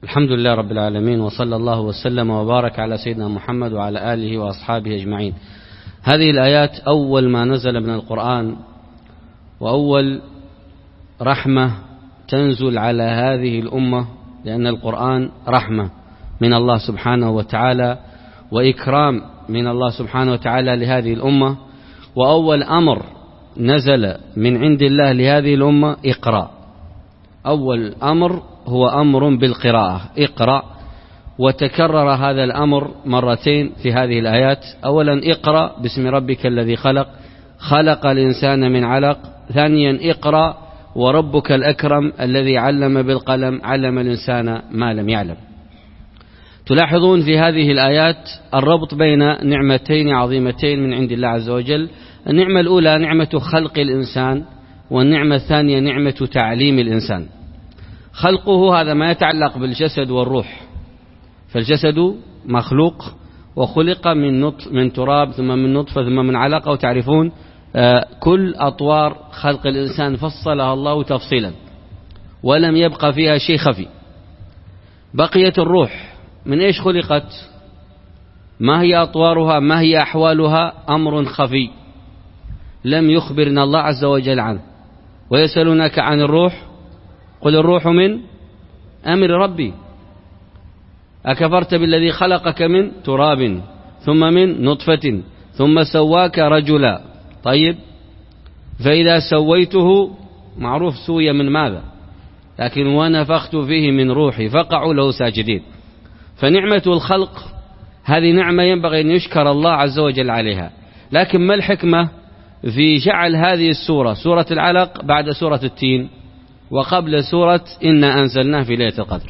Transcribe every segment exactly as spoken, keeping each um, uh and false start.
الحمد لله رب العالمين، وصلى الله وسلم وبارك على سيدنا محمد وعلى آله وأصحابه أجمعين. هذه الآيات أول ما نزل من القرآن، وأول رحمة تنزل على هذه الأمة، لأن القرآن رحمة من الله سبحانه وتعالى وإكرام من الله سبحانه وتعالى لهذه الأمة. وأول أمر نزل من عند الله لهذه الأمة اقرأ. أول أمر هو أمر بالقراءة، اقرأ. وتكرر هذا الأمر مرتين في هذه الآيات. أولا اقرأ باسم ربك الذي خلق، خلق الإنسان من علق. ثانيا اقرأ وربك الأكرم الذي علم بالقلم، علم الإنسان ما لم يعلم. تلاحظون في هذه الآيات الربط بين نعمتين عظيمتين من عند الله عز وجل. النعمة الأولى نعمة خلق الإنسان، والنعمة الثانية نعمة تعليم الإنسان. خلقه هذا ما يتعلق بالجسد والروح، فالجسد مخلوق وخلق من نطف من تراب ثم من نطفة ثم من علقة. وتعرفون كل أطوار خلق الإنسان فصلها الله تفصيلا، ولم يبقى فيها شيء خفي. بقيت الروح، من إيش خلقت؟ ما هي أطوارها؟ ما هي أحوالها؟ أمر خفي لم يخبرنا الله عز وجل عنه. ويسألونك عن الروح قل الروح من أمر ربي. أكفرت بالذي خلقك من تراب ثم من نطفة ثم سواك رجلا. طيب، فإذا سويته معروف سوي من ماذا، لكن ونفخت فيه من روحي فقعوا له ساجدين. فنعمة الخلق هذه نعمة ينبغي أن يشكر الله عز وجل عليها. لكن ما الحكمة في جعل هذه السورة سورة العلق بعد سورة التين وقبل سورة إنا أنزلناه في ليلة القدر؟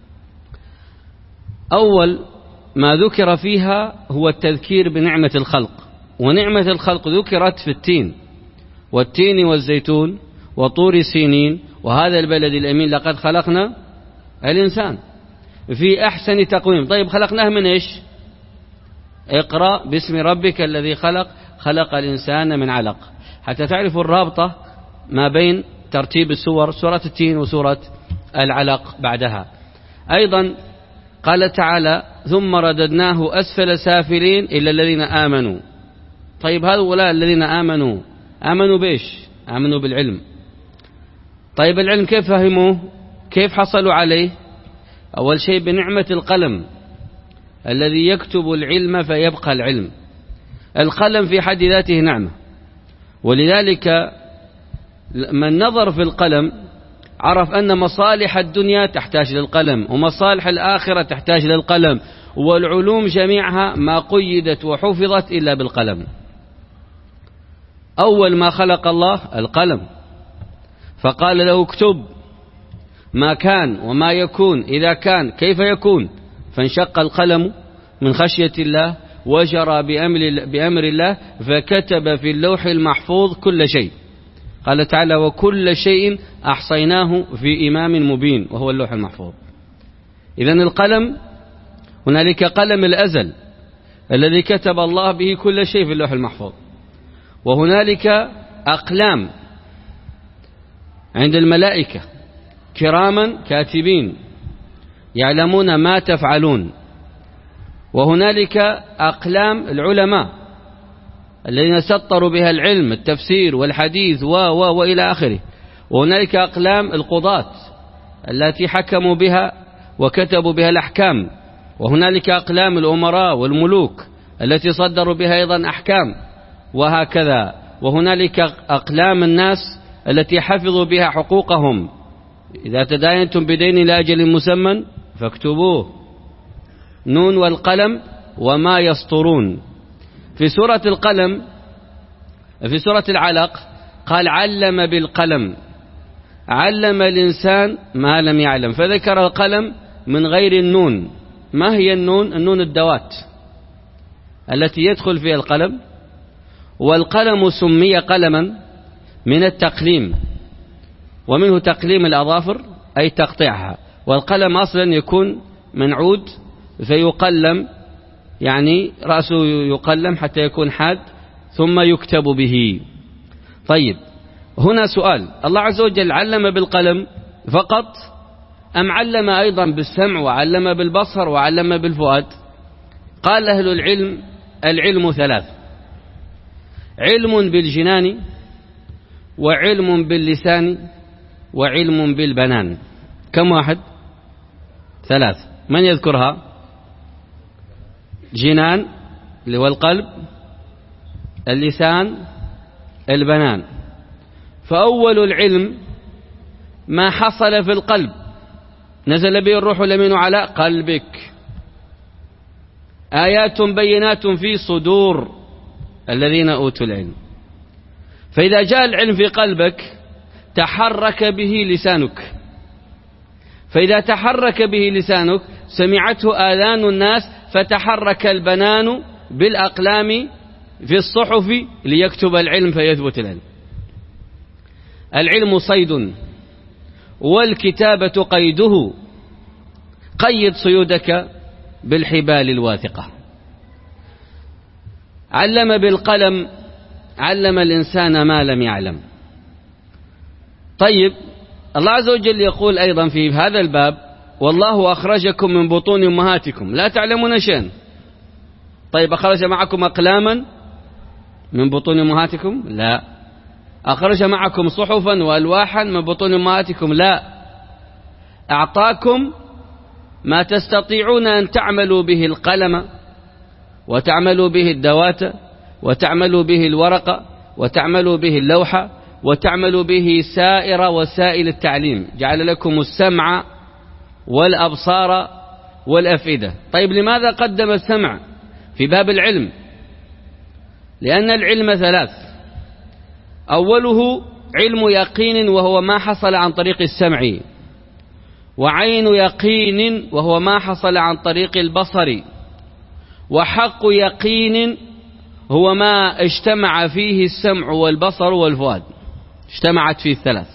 أول ما ذكر فيها هو التذكير بنعمة الخلق، ونعمة الخلق ذكرت في التين والتين والزيتون وطور سينين وهذا البلد الأمين لقد خلقنا الإنسان في أحسن تقويم. طيب، خلقناه من إيش؟ اقرأ باسم ربك الذي خلق، خلق الإنسان من علق. حتى تعرفوا الرابطة ما بين ترتيب السور، سورة التين وسورة العلق بعدها. أيضا قال تعالى ثم رددناه أسفل سافلين إلا الذين آمنوا. طيب، هؤلاء الذين آمنوا آمنوا بإيش؟ آمنوا بالعلم. طيب، العلم كيف فهموه؟ كيف حصلوا عليه؟ أول شيء بنعمة القلم الذي يكتب العلم فيبقى العلم. القلم في حد ذاته نعمة، ولذلك من نظر في القلم عرف أن مصالح الدنيا تحتاج للقلم، ومصالح الآخرة تحتاج للقلم، والعلوم جميعها ما قيدت وحفظت إلا بالقلم. أول ما خلق الله القلم، فقال له اكتب ما كان وما يكون إذا كان كيف يكون، فانشق القلم من خشية الله وجرى بأمر, بأمر الله فكتب في اللوح المحفوظ كل شيء. قال تعالى وكل شيء أحصيناه في إمام مبين، وهو اللوح المحفوظ. إذن القلم، هنالك قلم الأزل الذي كتب الله به كل شيء في اللوح المحفوظ، وهنالك أقلام عند الملائكة كراما كاتبين يعلمون ما تفعلون، وهنالك أقلام العلماء الذين سطروا بها العلم التفسير والحديث و و وإلى آخره، وهنالك أقلام القضاة التي حكموا بها وكتبوا بها الأحكام، وهنالك أقلام الأمراء والملوك التي صدروا بها أيضا أحكام، وهكذا. وهنالك أقلام الناس التي حفظوا بها حقوقهم. إذا تداينتم بدين لأجل مسمى فاكتبوه. نون والقلم وما يسطرون. في سورة القلم في سورة العلق قال علم بالقلم، علم الإنسان ما لم يعلم، فذكر القلم من غير النون. ما هي النون؟ النون الدوات التي يدخل فيها القلم. والقلم سمي قلما من التقليم، ومنه تقليم الأظافر أي تقطيعها. والقلم أصلا يكون من عود فيقلم، يعني رأسه يقلم حتى يكون حاد ثم يكتب به. طيب، هنا سؤال: الله عز وجل علم بالقلم فقط أم علم أيضا بالسمع وعلم بالبصر وعلم بالفؤاد؟ قال أهل العلم: العلم ثلاث: علم بالجنان، وعلم باللسان، وعلم بالبنان. كم واحد؟ ثلاث. من يذكرها؟ جنان اللي هو القلب، اللسان، البنان. فأول العلم ما حصل في القلب، نزل به الروح الأمين على قلبك، آيات بينات في صدور الذين أوتوا العلم. فإذا جاء العلم في قلبك تحرك به لسانك، فإذا تحرك به لسانك سمعته آذان الناس، فتحرك البنان بالأقلام في الصحف ليكتب العلم فيثبت العلم. العلم صيد والكتابة قيده، قيد صيودك بالحبال الواثقة. علم بالقلم، علم الإنسان ما لم يعلم. طيب، الله عز وجل يقول أيضا في هذا الباب: والله أخرجكم من بطون أمهاتكم لا تعلمون شيئا. طيب، أخرج معكم أقلاما من بطون أمهاتكم؟ لا. أخرج معكم صحفا وألواحا من بطون أمهاتكم؟ لا. أعطاكم ما تستطيعون أن تعملوا به القلم، وتعملوا به الدوات، وتعملوا به الورقة، وتعملوا به اللوحة، وتعملوا به سائر وسائل التعليم. جعل لكم السمع والأبصار والأفئدة. طيب، لماذا قدم السمع في باب العلم؟ لأن العلم ثلاث: أوله علم يقين وهو ما حصل عن طريق السمع، وعين يقين وهو ما حصل عن طريق البصر، وحق يقين هو ما اجتمع فيه السمع والبصر والفؤاد، اجتمعت فيه الثلاث.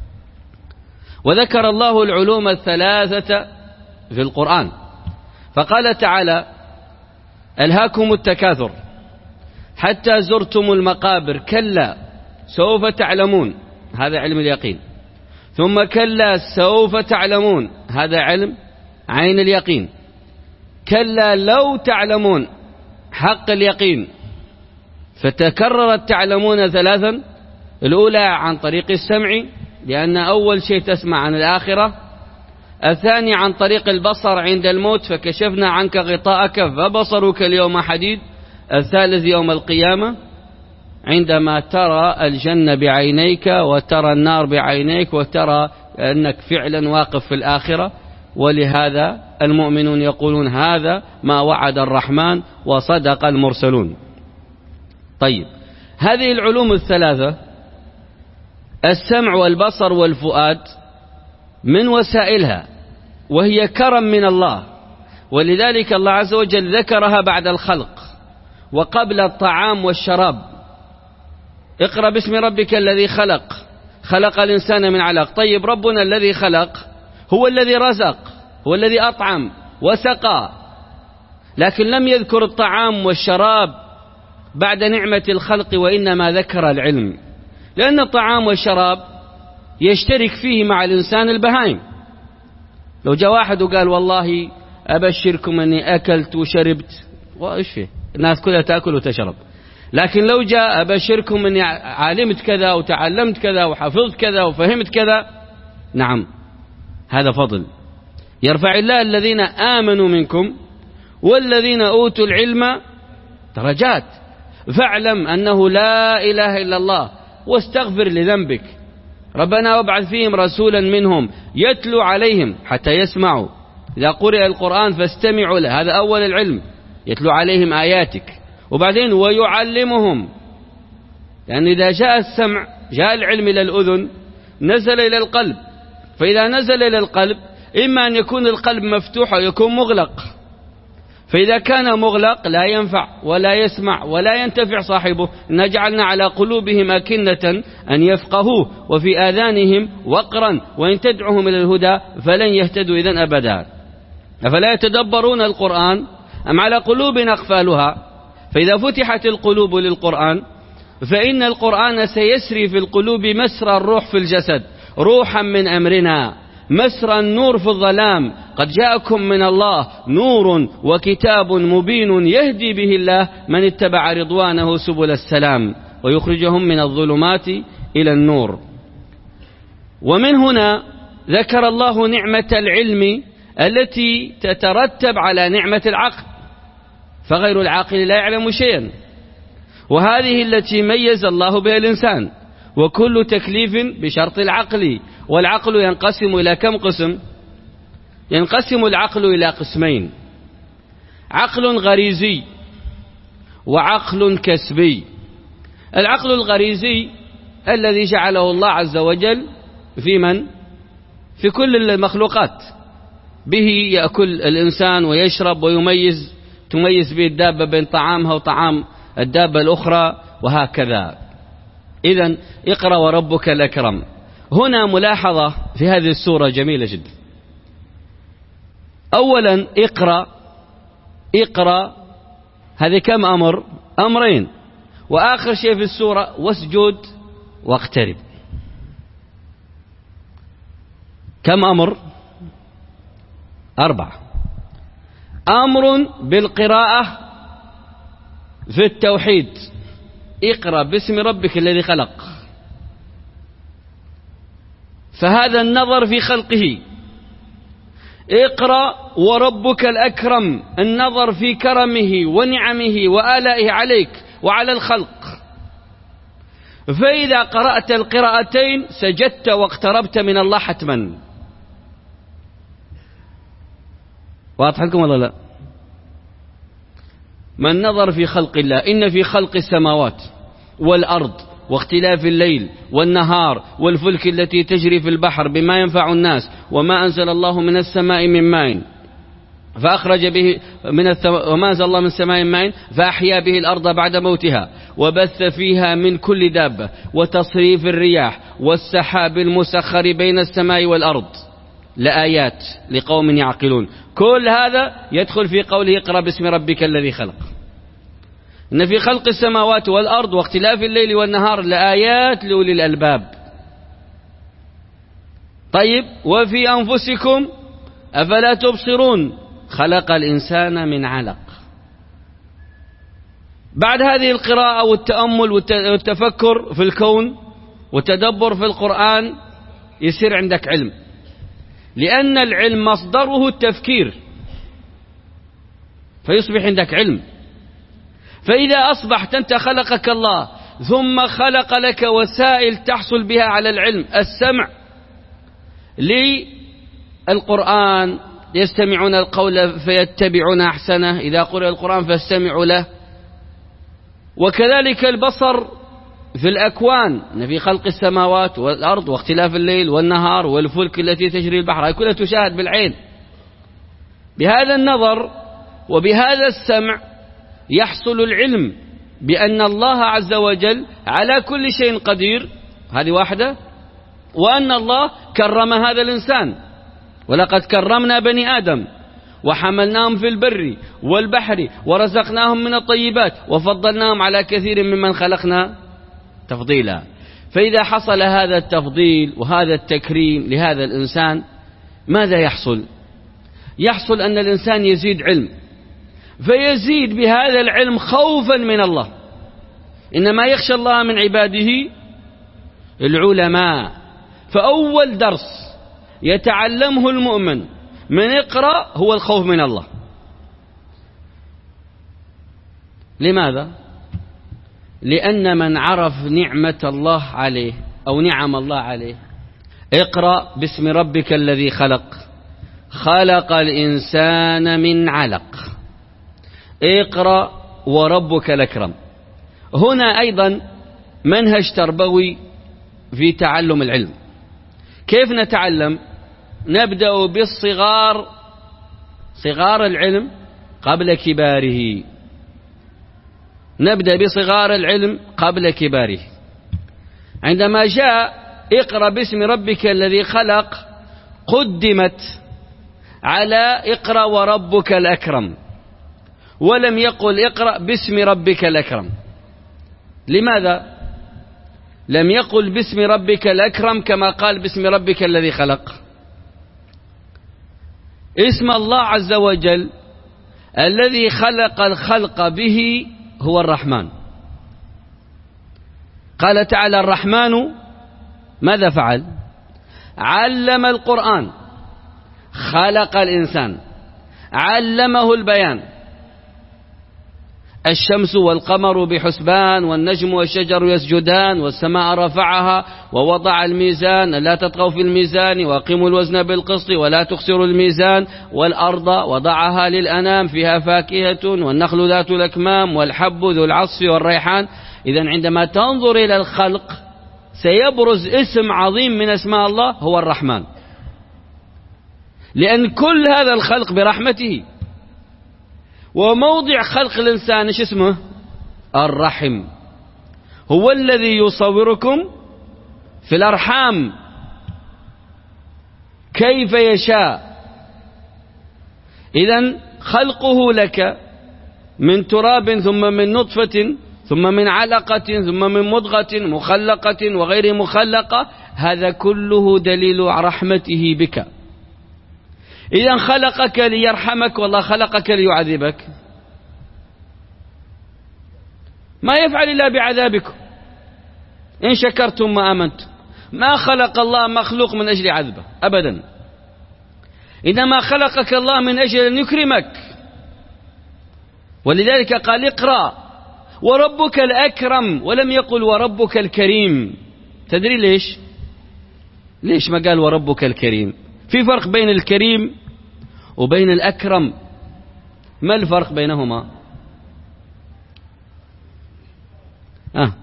وذكر الله العلوم الثلاثة في القرآن، فقال تعالى: ألهاكم التكاثر حتى زرتم المقابر، كلا سوف تعلمون، هذا علم اليقين. ثم كلا سوف تعلمون، هذا علم عين اليقين. كلا لو تعلمون، حق اليقين. فتكررت تعلمون ثلاثا: الأولى عن طريق السمع، لأن أول شيء تسمع عن الآخرة. الثاني عن طريق البصر عند الموت، فكشفنا عنك غطاءك فبصرك اليوم حديد. الثالث يوم القيامة عندما ترى الجنة بعينيك، وترى النار بعينيك، وترى أنك فعلا واقف في الآخرة. ولهذا المؤمنون يقولون: هذا ما وعد الرحمن وصدق المرسلون. طيب، هذه العلوم الثلاثة، السمع والبصر والفؤاد، من وسائلها، وهي كرم من الله. ولذلك الله عز وجل ذكرها بعد الخلق وقبل الطعام والشراب. اقرأ باسم ربك الذي خلق، خلق الإنسان من علق. طيب، ربنا الذي خلق هو الذي رزق، هو الذي أطعم وسقى، لكن لم يذكر الطعام والشراب بعد نعمة الخلق، وإنما ذكر العلم، لأن الطعام والشراب يشترك فيه مع الإنسان البهائم. لو جاء واحد وقال: والله أبشركم أني أكلت وشربت، وإيش فيه؟ الناس كلها تأكل وتشرب. لكن لو جاء: أبشركم أني علمت كذا وتعلمت كذا وحفظت كذا وفهمت كذا، نعم، هذا فضل. يرفع الله الذين آمنوا منكم والذين أوتوا العلم درجات. فاعلم أنه لا إله إلا الله، واستغفر لذنبك. ربنا وابعث فيهم رسولا منهم يتلو عليهم حتى يسمعوا. إذا قرئ القرآن فاستمعوا له، هذا أول العلم، يتلو عليهم آياتك. وبعدين ويعلمهم، لأن إذا جاء السمع جاء العلم إلى الأذن، نزل إلى القلب. فإذا نزل إلى القلب إما أن يكون القلب مفتوح أو يكون مغلق. فإذا كان مغلق لا ينفع ولا يسمع ولا ينتفع صاحبه. إنا جعلنا على قلوبهم أكنة أن يفقهوه وفي آذانهم وقرا وإن تدعوهم إلى الهدى فلن يهتدوا إذن أبدا. أفلا يتدبرون القرآن أم على قلوب أقفالها؟ فإذا فتحت القلوب للقرآن فإن القرآن سيسري في القلوب مسرى الروح في الجسد، روحا من أمرنا. مسرى النور في الظلام. قد جاءكم من الله نور وكتاب مبين يهدي به الله من اتبع رضوانه سبل السلام ويخرجهم من الظلمات إلى النور. ومن هنا ذكر الله نعمة العلم التي تترتب على نعمة العقل، فغير العاقل لا يعلم شيئا، وهذه التي ميز الله بها الإنسان. وكل تكليف بشرط العقل، والعقل ينقسم إلى كم قسم؟ ينقسم العقل إلى قسمين: عقل غريزي وعقل كسبي. العقل الغريزي الذي جعله الله عز وجل في من؟ في كل المخلوقات، به يأكل الإنسان ويشرب ويميز، تميز به الدابة بين طعامها وطعام الدابة الأخرى وهكذا. إذن اقرأ وربك الأكرم. هنا ملاحظة في هذه السورة جميلة جدا. أولا اقرأ، اقرأ هذه كم أمر؟ أمرين. وآخر شيء في السورة واسجد واقترب. كم أمر؟ أربعة. أمر بالقراءة في التوحيد، اقرأ باسم ربك الذي خلق، فهذا النظر في خلقه. اقرأ وربك الأكرم، النظر في كرمه ونعمه وآلائه عليك وعلى الخلق. فإذا قرأت القراءتين سجدت واقتربت من الله حتما. واضح لكم ولا لا؟ من نظر في خلق الله، إن في خلق السماوات والأرض واختلاف الليل والنهار والفلك التي تجري في البحر بما ينفع الناس وما أنزل الله من السماء من ماء فأخرج به من الثم... وما أنزل الله من السماء من ماء فأحيا به الأرض بعد موتها وبث فيها من كل دابة وتصريف الرياح والسحاب المسخر بين السماء والأرض لآيات لقوم يعقلون. كل هذا يدخل في قوله اقرأ باسم ربك الذي خلق. إن في خلق السماوات والأرض واختلاف الليل والنهار لآيات لأولي الألباب. طيب وفي أنفسكم أفلا تبصرون خلق الإنسان من علق. بعد هذه القراءة والتأمل والتفكر في الكون والتدبر في القرآن يصير عندك علم، لأن العلم مصدره التفكير، فيصبح عندك علم. فإذا أصبحت أنت خلقك الله ثم خلق لك وسائل تحصل بها على العلم: السمع للقرآن يستمعون القول فيتبعون أحسنه، إذا قرأ القرآن فاستمعوا له. وكذلك البصر في الأكوان، إن في خلق السماوات والأرض واختلاف الليل والنهار والفلك التي تجري البحر، هي كلها تشاهد بالعين. بهذا النظر وبهذا السمع يحصل العلم بأن الله عز وجل على كل شيء قدير، هذه واحدة، وأن الله كرم هذا الإنسان. ولقد كرمنا بني آدم وحملناهم في البر والبحر ورزقناهم من الطيبات وفضلناهم على كثير ممن خلقنا تفضيلا. فإذا حصل هذا التفضيل وهذا التكريم لهذا الإنسان، ماذا يحصل؟ يحصل أن الإنسان يزيد علم، فيزيد بهذا العلم خوفا من الله. إنما يخشى الله من عباده العلماء. فأول درس يتعلمه المؤمن من اقرأ هو الخوف من الله. لماذا؟ لأن من عرف نعمة الله عليه أو نعم الله عليه، اقرأ باسم ربك الذي خلق، خلق الإنسان من علق، اقرأ وربك الأكرم. هنا أيضا منهج تربوي في تعلم العلم. كيف نتعلم؟ نبدأ بالصغار، صغار العلم قبل كباره. نبدأ بصغار العلم قبل كباره. عندما جاء اقرأ باسم ربك الذي خلق قدمت على اقرأ وربك الأكرم، ولم يقل اقرأ باسم ربك الأكرم. لماذا؟ لم يقل باسم ربك الأكرم كما قال باسم ربك الذي خلق. اسم الله عز وجل الذي خلق الخلق به هو الرحمن. قال تعالى: الرحمن ماذا فعل؟ علم القرآن، خلق الإنسان، علمه البيان. الشمس والقمر بحسبان، والنجم والشجر يسجدان، والسماء رفعها ووضع الميزان لا تطغوا في الميزان وأقيموا الوزن بالقسط ولا تخسروا الميزان، والأرض وضعها للأنام فيها فاكهة والنخل ذات الأكمام والحب ذو العصف والريحان. إذن عندما تنظر إلى الخلق سيبرز اسم عظيم من اسماء الله هو الرحمن، لأن كل هذا الخلق برحمته. وموضع خلق الإنسان إيش اسمه؟ الرحم. هو الذي يصوركم في الأرحام كيف يشاء. إذن خلقه لك من تراب ثم من نطفة ثم من علقة ثم من مضغة مخلقة وغير مخلقة، هذا كله دليل رحمته بك. إذا خلقك ليرحمك والله خلقك ليعذبك، ما يفعل إلا بعذابكم إن شكرتم وآمنتم. ما خلق الله مخلوق من أجل عذبه أبدا، إنما خلقك الله من أجل أن يكرمك. ولذلك قال: اقرأ وربك الأكرم، ولم يقل وربك الكريم. تدري ليش؟ ليش ما قال وربك الكريم؟ في فرق بين الكريم وبين الأكرم. ما الفرق بينهما؟ آه.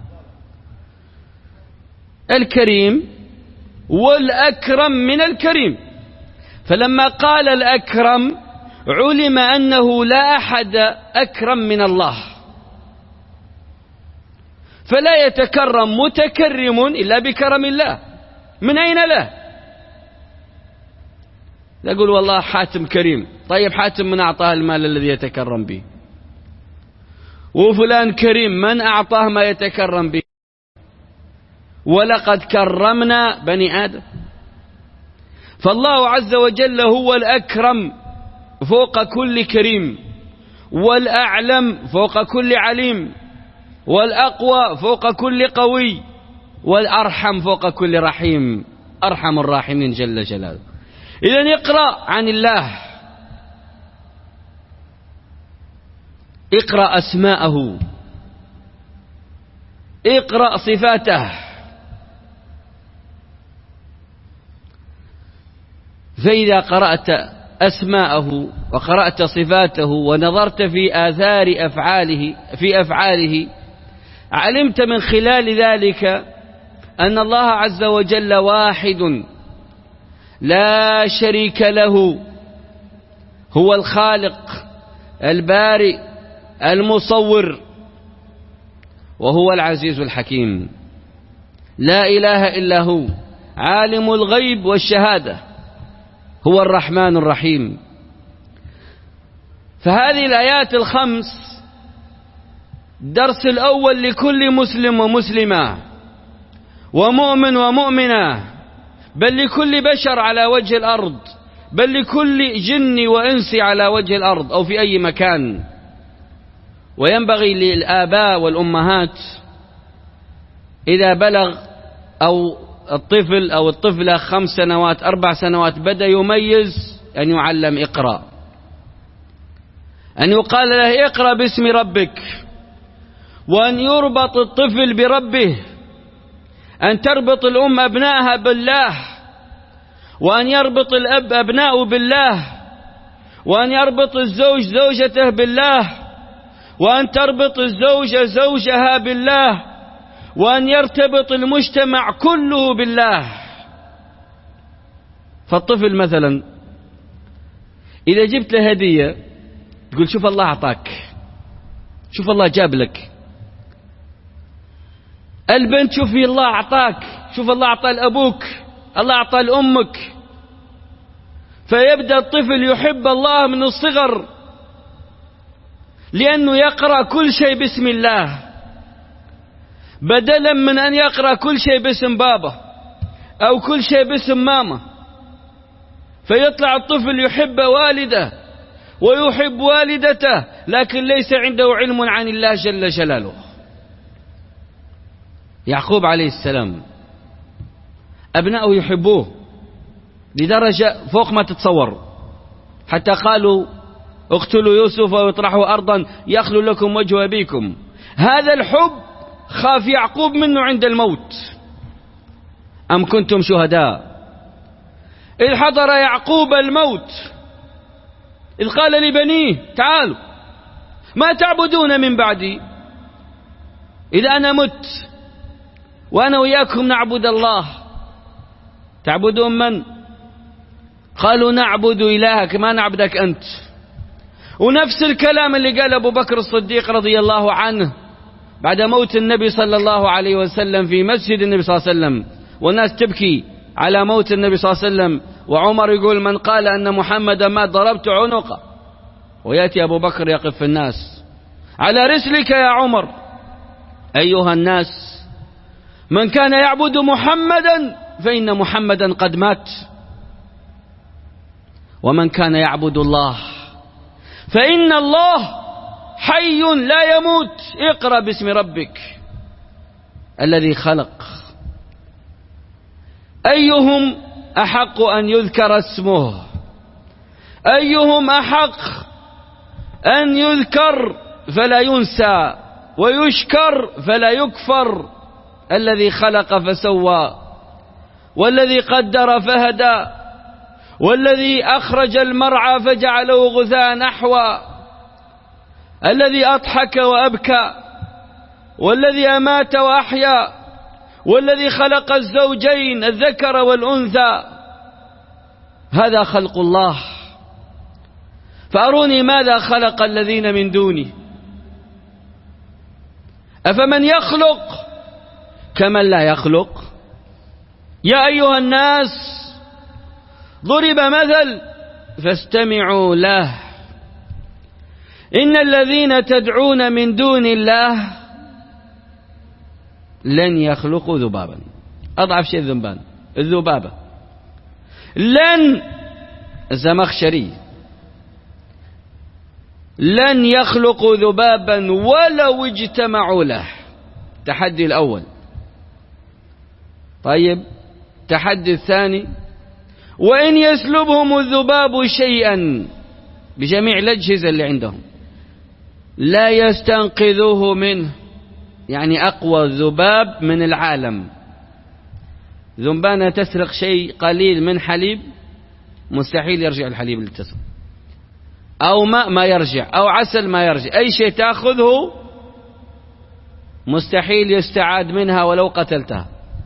الكريم والأكرم من الكريم. فلما قال الأكرم علم أنه لا أحد أكرم من الله، فلا يتكرم متكرم إلا بكرم الله. من أين له؟ يقول والله حاتم كريم. طيب حاتم من أعطاه المال الذي يتكرم به؟ وفلان كريم، من أعطاه ما يتكرم به؟ ولقد كرمنا بني آدم. فالله عز وجل هو الأكرم فوق كل كريم، والأعلم فوق كل عليم، والأقوى فوق كل قوي، والأرحم فوق كل رحيم، أرحم الراحمين جل جلاله. إذن اقرأ عن الله، اقرأ أسماءه، اقرأ صفاته. فإذا قرأت أسماءه وقرأت صفاته ونظرت في آثار أفعاله في أفعاله علمت من خلال ذلك أن الله عز وجل واحد لا شريك له، هو الخالق البارئ المصور، وهو العزيز الحكيم. لا إله إلا هو، عالم الغيب والشهادة، هو الرحمن الرحيم. فهذه الآيات الخمس درس الأول لكل مسلم ومسلمة ومؤمن ومؤمنة، بل لكل بشر على وجه الأرض، بل لكل جن وإنس على وجه الأرض أو في أي مكان. وينبغي للآباء والأمهات إذا بلغ أو الطفل أو الطفلة خمس سنوات أربع سنوات بدأ يميز أن يعلم اقرأ، أن يقال له اقرأ باسم ربك، وأن يربط الطفل بربه، أن تربط الأم أبنائها بالله، وأن يربط الأب أبناءه بالله، وأن يربط الزوج زوجته بالله، وأن تربط الزوجة زوجها بالله، وأن يرتبط المجتمع كله بالله. فالطفل مثلا إذا جبت له هدية تقول شوف الله أعطاك، شوف الله جاب لك. البنت شوفي الله أعطاك، شوف الله أعطى لأبوك، الله أعطى لأمك. فيبدأ الطفل يحب الله من الصغر، لأنه يقرأ كل شيء باسم الله بدلا من أن يقرأ كل شيء باسم بابا أو كل شيء باسم ماما. فيطلع الطفل يحب والده ويحب والدته، لكن ليس عنده علم عن الله جل جلاله. يعقوب عليه السلام أبناؤه يحبوه لدرجة فوق ما تتصور، حتى قالوا اقتلوا يوسف واطرحوا أرضا يخلو لكم وجه أبيكم. هذا الحب خاف يعقوب منه عند الموت. أم كنتم شهداء إذ حضر يعقوب الموت إذ قال لبنيه تعالوا ما تعبدون من بعدي، إذا أنا مت وأنا وياكم نعبد الله تعبدون من؟ قالوا نعبد إلهك ما نعبدك أنت. ونفس الكلام اللي قال أبو بكر الصديق رضي الله عنه بعد موت النبي صلى الله عليه وسلم في مسجد النبي صلى الله عليه وسلم، والناس تبكي على موت النبي صلى الله عليه وسلم، وعمر يقول من قال أن محمدا ما ضربت عنقه، ويأتي أبو بكر يقف في الناس على رسلك يا عمر أيها الناس، من كان يعبد محمدا فإن محمدا قد مات، ومن كان يعبد الله فإن الله حي لا يموت. اقرأ باسم ربك الذي خلق. أيهم أحق أن يذكر اسمه؟ أيهم أحق أن يذكر فلا ينسى ويشكر فلا يكفر؟ الذي خلق فسوى، والذي قدر فهدى، والذي أخرج المرعى فجعله غثاء نحوا، الذي أضحك وأبكى، والذي أمات وأحيا، والذي خلق الزوجين الذكر والأنثى. هذا خلق الله، فأروني ماذا خلق الذين من دوني. أفمن يخلق كمن لا يخلق؟ يا أيها الناس ضرب مثل فاستمعوا له، إن الذين تدعون من دون الله لن يخلقوا ذبابا. أضعف شيء الذنبان الذبابة. لن الزمخشري لن يخلقوا ذبابا ولو اجتمعوا له. تحدي الأول. طيب تحدي الثاني وإن يسلبهم الذباب شيئا بجميع الأجهزة اللي عندهم لا يستنقذوه منه، يعني أقوى ذباب من العالم. ذنبانة تسرق شيء قليل من حليب مستحيل يرجع الحليب اللي تسرق، أو ماء ما يرجع، أو عسل ما يرجع، أي شيء تأخذه مستحيل يستعاد منها ولو قتلتها.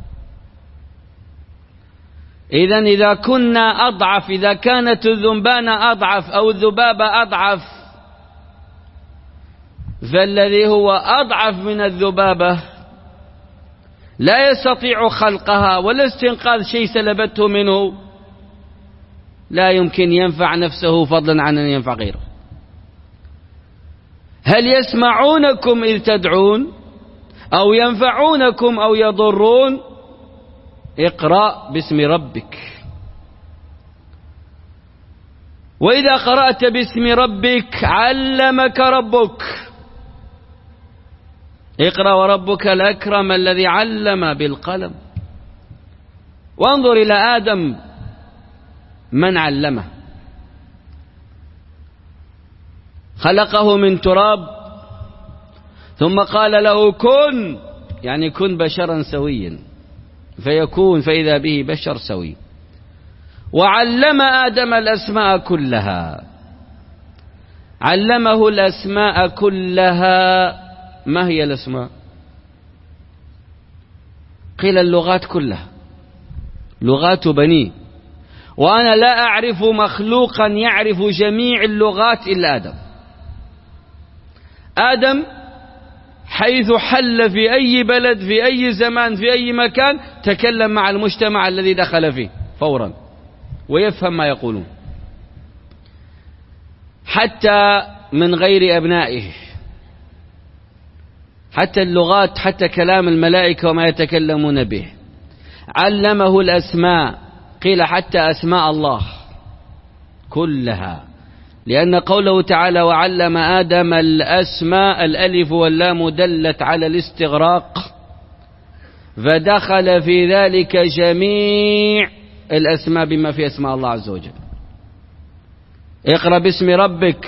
إذن إذا كنا أضعف، إذا كانت الذنبانة أضعف أو الذبابة أضعف، فالذي هو أضعف من الذبابة لا يستطيع خلقها ولا استنقاذ شيء سلبته منه، لا يمكن ينفع نفسه فضلا عن أن ينفع غيره. هل يسمعونكم إذ تدعون أو ينفعونكم أو يضرون؟ اقرأ باسم ربك. وإذا قرأت باسم ربك علمك ربك. اقرأ وربك الأكرم الذي علم بالقلم. وانظر إلى آدم من علمه، خلقه من تراب ثم قال له كن، يعني كن بشرا سويا فيكون، فإذا به بشر سوي. وعلم آدم الأسماء كلها، علمه الأسماء كلها. ما هي الأسماء؟ قيل اللغات كلها، لغات بنيه، وأنا لا أعرف مخلوقا يعرف جميع اللغات إلا آدم. آدم حيث حل في أي بلد في أي زمان في أي مكان تكلم مع المجتمع الذي دخل فيه فورا ويفهم ما يقولون، حتى من غير أبنائه، حتى اللغات، حتى كلام الملائكة وما يتكلمون به. علمه الأسماء، قيل حتى أسماء الله. كلها، لأن قوله تعالى وعلم آدم الأسماء، الألف واللام دلت على الاستغراق، فدخل في ذلك جميع الأسماء بما في أسماء الله عز وجل. اقرأ باسم ربك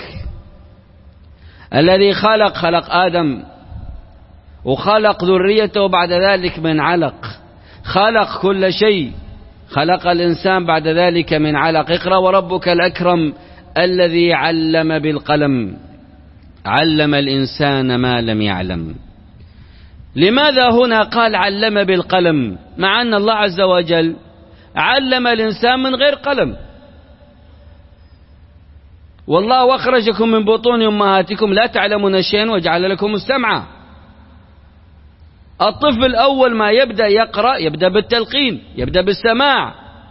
الذي خلق خلق آدم وخلق ذريته بعد ذلك من علق، خلق كل شيء، خلق الإنسان بعد ذلك من علق. اقرأ وربك الأكرم الذي علم بالقلم، علم الإنسان ما لم يعلم. لماذا هنا قال علم بالقلم مع أن الله عز وجل علم الإنسان من غير قلم؟ والله أخرجكم من بطون أمهاتكم لا تعلمون شيئا وجعل لكم السمع. الطفل أول ما يبدأ يقرأ يبدأ بالتلقين، يبدأ بالسماع،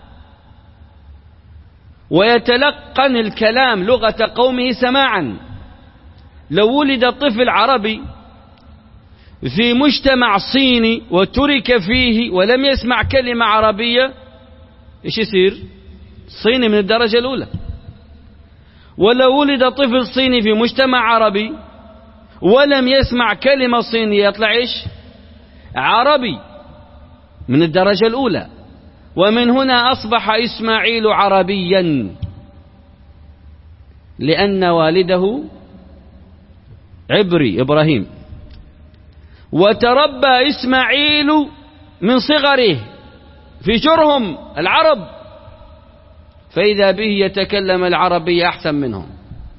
ويتلقن الكلام لغة قومه سماعا. لو ولد طفل عربي في مجتمع صيني وترك فيه ولم يسمع كلمة عربية، إيش يصير؟ صيني من الدرجة الأولى. ولو ولد طفل صيني في مجتمع عربي ولم يسمع كلمة صينية يطلع إيش؟ عربي من الدرجة الأولى. ومن هنا أصبح إسماعيل عربيا لأن والده عبري إبراهيم، وتربى إسماعيل من صغره في جرهم العرب، فإذا به يتكلم العربية أحسن منهم،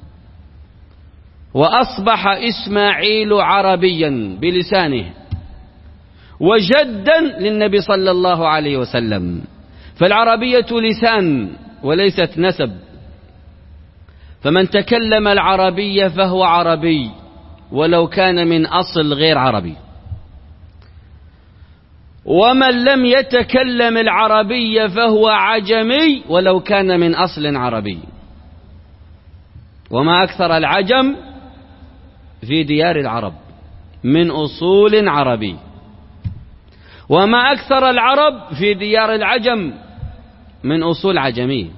وأصبح إسماعيل عربيا بلسانه وجدا للنبي صلى الله عليه وسلم. فالعربية لسان وليست نسب، فمن تكلم العربية فهو عربي ولو كان من أصل غير عربي، ومن لم يتكلم العربية فهو عجمي ولو كان من أصل عربي. وما أكثر العجم في ديار العرب من أصول عربي، وما أكثر العرب في ديار العجم من أصول عجمي.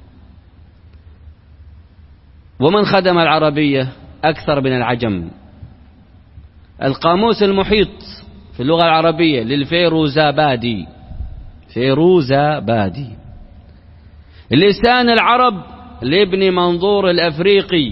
ومن خدم العربية أكثر من العجم. القاموس المحيط في اللغة العربية للفيروزابادي، فيروزابادي. لسان العرب لابن منظور الأفريقي،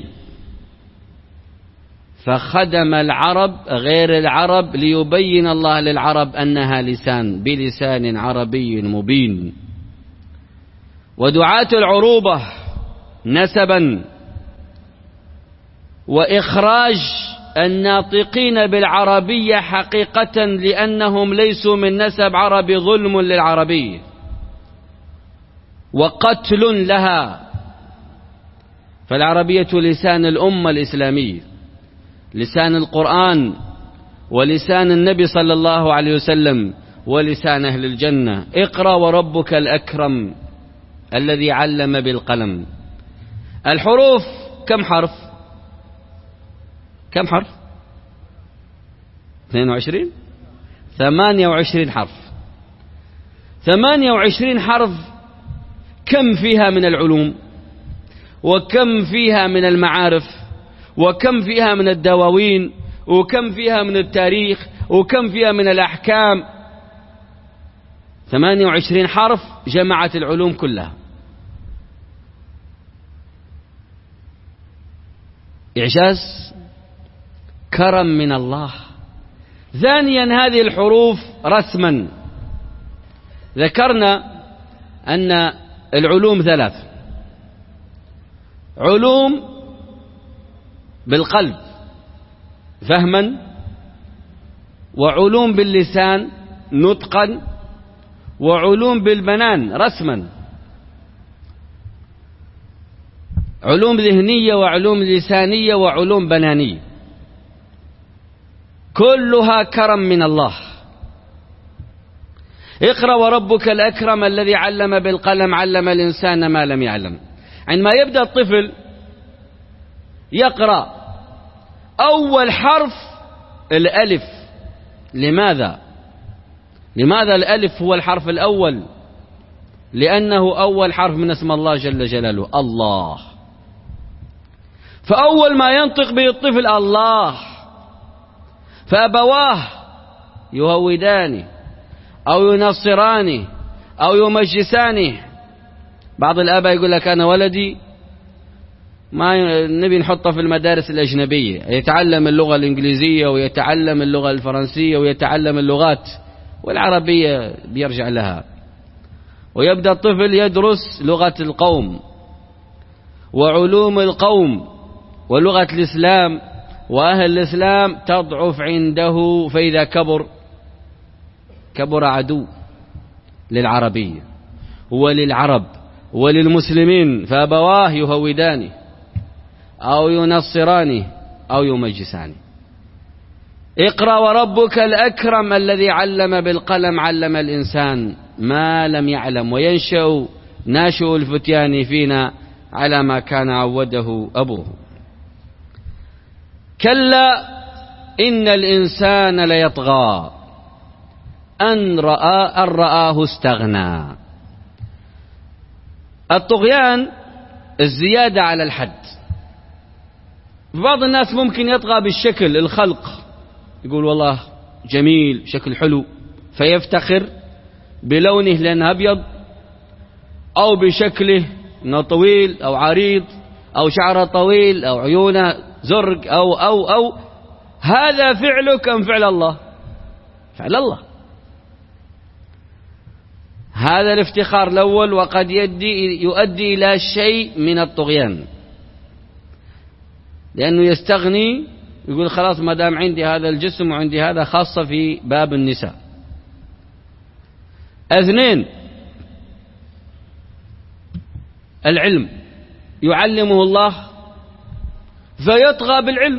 فخدم العرب غير العرب ليبين الله للعرب أنها لسان بلسان عربي مبين. ودعاة العروبة نسبا وإخراج الناطقين بالعربية حقيقة لأنهم ليسوا من نسب عربي ظلم للعربية وقتل لها. فالعربية لسان الأمة الإسلامية، لسان القرآن ولسان النبي صلى الله عليه وسلم ولسان أهل الجنة. اقرأ وربك الأكرم الذي علم بالقلم. الحروف كم حرف؟ كم حرف؟ اثنين وعشرين ثمانية وعشرين حرف. ثمانية وعشرين حرف كم فيها من العلوم، وكم فيها من المعارف، وكم فيها من الدواوين، وكم فيها من التاريخ، وكم فيها من الأحكام. ثمانية وعشرين حرف جمعت العلوم كلها. إعجاز، كرم من الله. ثانيا هذه الحروف رسما ذكرنا أن العلوم ثلاث: علوم بالقلب فهما، وعلوم باللسان نطقا، وعلوم بالبنان رسما. علوم ذهنية وعلوم لسانية وعلوم بنانية، كلها كرم من الله. اقرأ وربك الأكرم الذي علم بالقلم علم الإنسان ما لم يعلم. عندما يبدأ الطفل يقرأ أول حرف الألف. لماذا؟ لماذا الألف هو الحرف الأول؟ لأنه أول حرف من اسم الله جل جلاله الله، فأول ما ينطق به الطفل الله، فأبواه يهودانه أو ينصرانه أو يمجسانه. بعض الآباء يقول لك أنا ولدي ما نبي نحطه في المدارس الأجنبية، يتعلم اللغة الإنجليزية ويتعلم اللغة الفرنسية ويتعلم اللغات والعربية بيرجع لها، ويبدأ الطفل يدرس لغة القوم وعلوم القوم ولغة الإسلام، وأهل الإسلام تضعف عنده، فإذا كبر كبر عدو للعربية وللعرب وللمسلمين، فأبواه يهودانه أو ينصرانه أو يمجسانه. اقرأ وربك الأكرم الذي علم بالقلم علم الإنسان ما لم يعلم، وينشأ ناشئ الفتيان فينا على ما كان عوده أبوه. كلا إن الإنسان ليطغى أن رأى أن رآه استغنى. الطغيان الزيادة على الحد. بعض الناس ممكن يطغى بالشكل الخلق، يقول والله جميل شكل حلو فيفتخر بلونه لأنه أبيض، أو بشكله أنه طويل أو عريض أو شعره طويل أو عيونه زرق أو أو أو هذا فعلك أم فعل الله؟ فعل الله. هذا الافتخار الأول، وقد يؤدي يؤدي إلى شيء من الطغيان، لأنه يستغني يقول خلاص ما دام عندي هذا الجسم وعندي هذا، خاصة في باب النساء. اثنين، العلم يعلمه الله فيطغى بالعلم،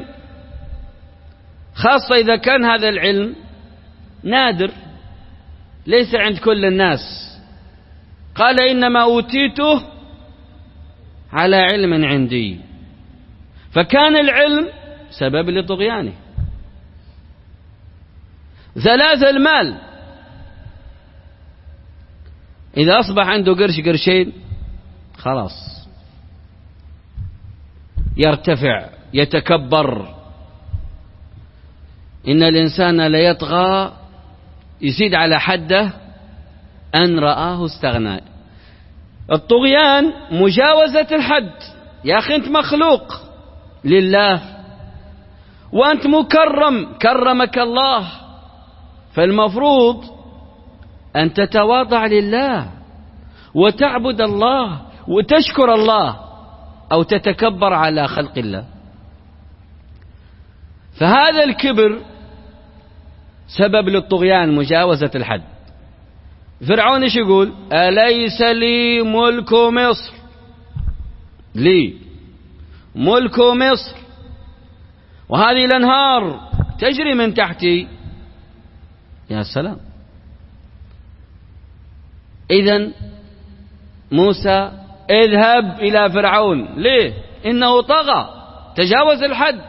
خاصة إذا كان هذا العلم نادر ليس عند كل الناس. قال إنما أوتيته على علم عندي، فكان العلم سبب لطغيانه. ثلاثة، المال، إذا أصبح عنده قرش قرشين خلاص يرتفع يتكبر. إن الإنسان ليطغى يزيد على حده أن رآه استغنى. الطغيان مجاوزة الحد. يا أخي أنت مخلوق لله وأنت مكرم، كرمك الله، فالمفروض أن تتواضع لله وتعبد الله وتشكر الله، أو تتكبر على خلق الله. فهذا الكبر سبب للطغيان، مجاوزة الحد. فرعون ايش يقول؟ أليس لي ملك مصر؟ لي ملك مصر وهذه الأنهار تجري من تحتي. يا سلام. إذن موسى اذهب إلى فرعون. ليه؟ إنه طغى، تجاوز الحد.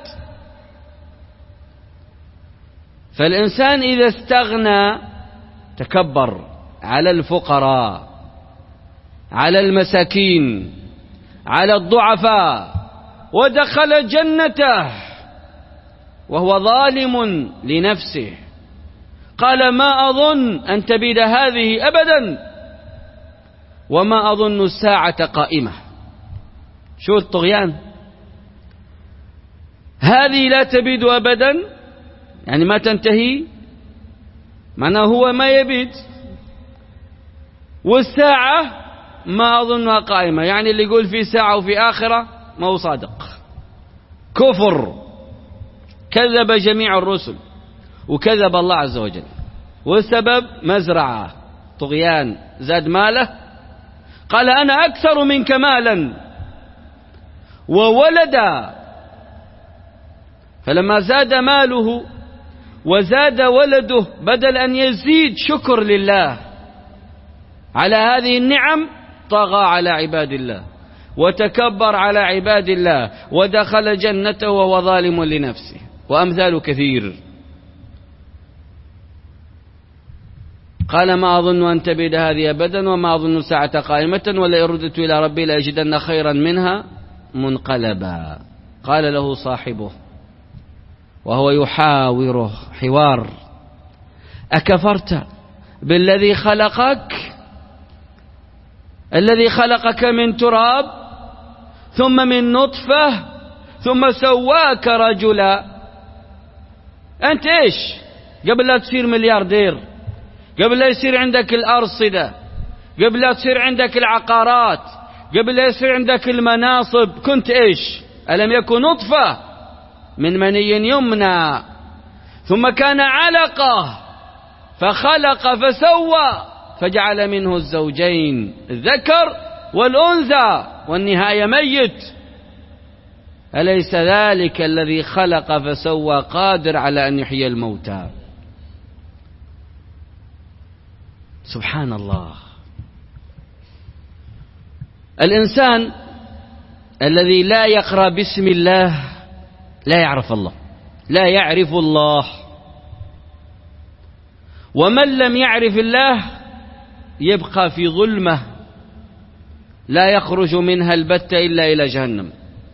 فالإنسان إذا استغنى تكبر على الفقراء، على المساكين، على الضعفاء، ودخل جنته وهو ظالم لنفسه. قال ما أظن أن تبيد هذه أبدا وما أظن الساعة قائمة. شو الطغيان؟ هذه لا تبيد أبدا يعني ما تنتهي، معناه هو ما يبيد، والساعة ما أظنها قائمة، يعني اللي يقول في ساعة وفي آخرة ما هو صادق، كفر، كذب جميع الرسل وكذب الله عز وجل. والسبب مزرعة، طغيان، زاد ماله، قال أنا أكثر منك مالا وولدا. فلما زاد ماله وزاد ولده، بدل أن يزيد شكر لله على هذه النعم، طغى على عباد الله وتكبر على عباد الله ودخل جنته وهو ظالم لنفسه. وأمثال كثير. قال ما أظن أن تبيد هذه أبدا وما أظن الساعة قائمة ولئن رددت إلى ربي لأجدن خيرا منها منقلبا. قال له صاحبه وهو يحاوره حوار: أكفرت بالذي خلقك، الذي خلقك من تراب ثم من نطفة ثم سواك رجلا؟ أنت إيش قبل لا تصير ملياردير، قبل لا يصير عندك الأرصدة، قبل لا تصير عندك العقارات، قبل لا يصير عندك المناصب، كنت إيش؟ ألم يكن نطفة من مني يمنى ثم كان علقة فخلق فسوى فجعل منه الزوجين الذكر والأنثى والنهاية ميت. أليس ذلك الذي خلق فسوى قادر على أن يحيي الموتى؟ سبحان الله. الإنسان الذي لا يقرأ باسم الله لا يعرف الله، لا يعرف الله. ومن لم يعرف الله يبقى في ظلمة لا يخرج منها البتة إلا إلى جهنم.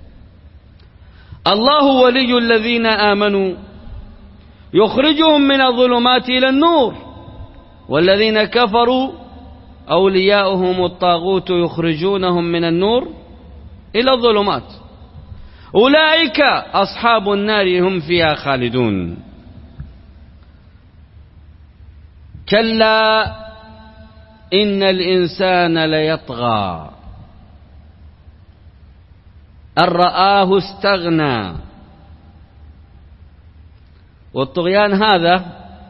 الله ولي الذين آمنوا يخرجهم من الظلمات إلى النور، والذين كفروا أولياؤهم الطاغوت يخرجونهم من النور إلى الظلمات، أولئك أصحاب النار هم فيها خالدون. كلا إن الإنسان ليطغى أن رآه استغنى. والطغيان هذا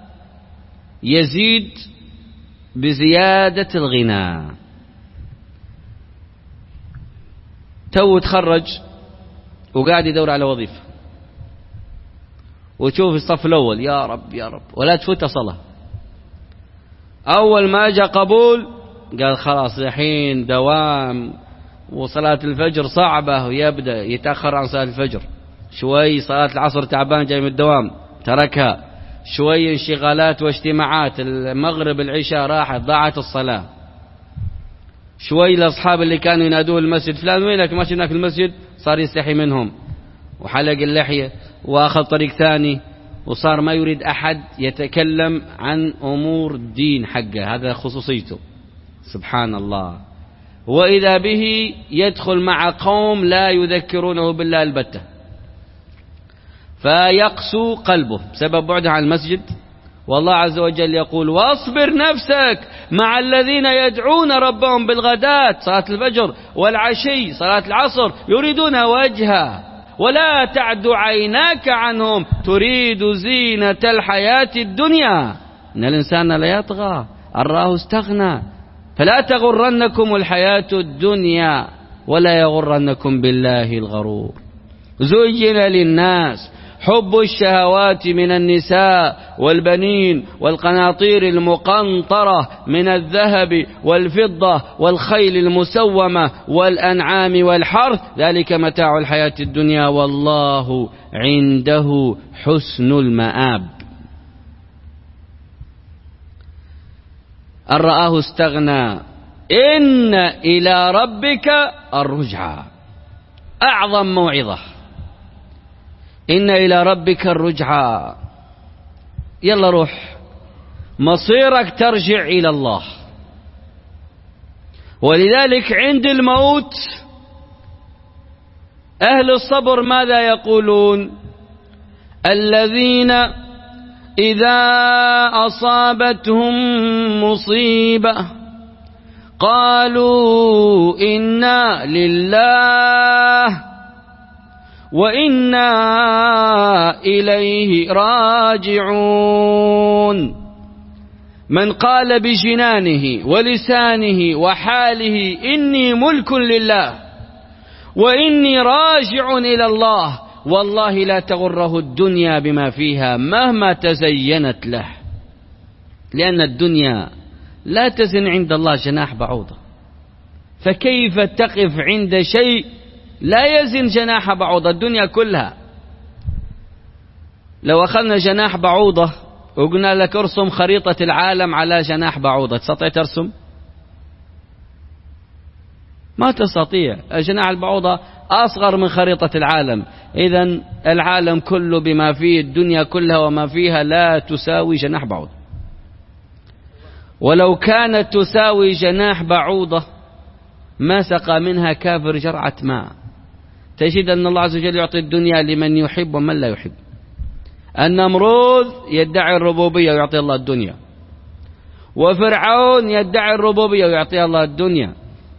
يزيد بزيادة الغنى. تو تخرج وقاعد يدور على وظيفة وتشوف الصف الأول يا رب يا رب ولا تفوت صلاة. أول ما جاء قبول قال خلاص الحين دوام وصلاة الفجر صعبة ويبدأ يتأخر عن صلاة الفجر شوي. صلاة العصر تعبان جاي من الدوام تركها شوي. انشغالات واجتماعات، المغرب العشاء راحت ضاعت الصلاة شوي. الأصحاب اللي كانوا ينادوه المسجد فلان وينك ما شفناك المسجد صار يستحي منهم وحلق اللحية وأخذ طريق ثاني وصار ما يريد أحد يتكلم عن أمور الدين حقه، هذا خصوصيته. سبحان الله. وإذا به يدخل مع قوم لا يذكرونه بالله البتة فيقسو قلبه بسبب بعده عن المسجد. والله عز وجل يقول واصبر نفسك مع الذين يدعون ربهم بالغداة صلاة الفجر والعشي صلاة العصر يريدون وجهه ولا تعد عيناك عنهم تريد زينة الحياة الدنيا. إن الإنسان لا يطغى أن رآه استغنى فلا تغرنكم الحياة الدنيا ولا يغرنكم بالله الغرور. زين للناس حب الشهوات من النساء والبنين والقناطير المقنطرة من الذهب والفضة والخيل المسومة والأنعام والحرث ذلك متاع الحياة الدنيا والله عنده حسن المآب. أن رآه استغنى إن إلى ربك الرجعى. أعظم موعظة إن إلى ربك الرجعى. يلا روح مصيرك ترجع إلى الله. ولذلك عند الموت أهل الصبر ماذا يقولون؟ الذين إذا أصابتهم مصيبة قالوا إنا لله وإنا إليه راجعون. من قال بجنانه ولسانه وحاله إني ملك لله وإني راجع إلى الله والله لا تغره الدنيا بما فيها مهما تزينت له، لأن الدنيا لا تزن عند الله جناح بعوضة. فكيف تقف عند شيء لا يزن جناح بعوضة؟ الدنيا كلها لو أخذنا جناح بعوضة وقلنا لك ارسم خريطة العالم على جناح بعوضة، تستطيع ترسم؟ ما تستطيع. جناح البعوضة أصغر من خريطة العالم. إذن العالم كله بما فيه، الدنيا كلها وما فيها لا تساوي جناح بعوضة. ولو كانت تساوي جناح بعوضة ما سقى منها كافر جرعة ماء. تجد أن الله عز وجل يعطي الدنيا لمن يحب ومن لا يحب. النمروذ يدعي الربوبية ويعطي الله الدنيا، وفرعون يدعي الربوبية ويعطي الله الدنيا،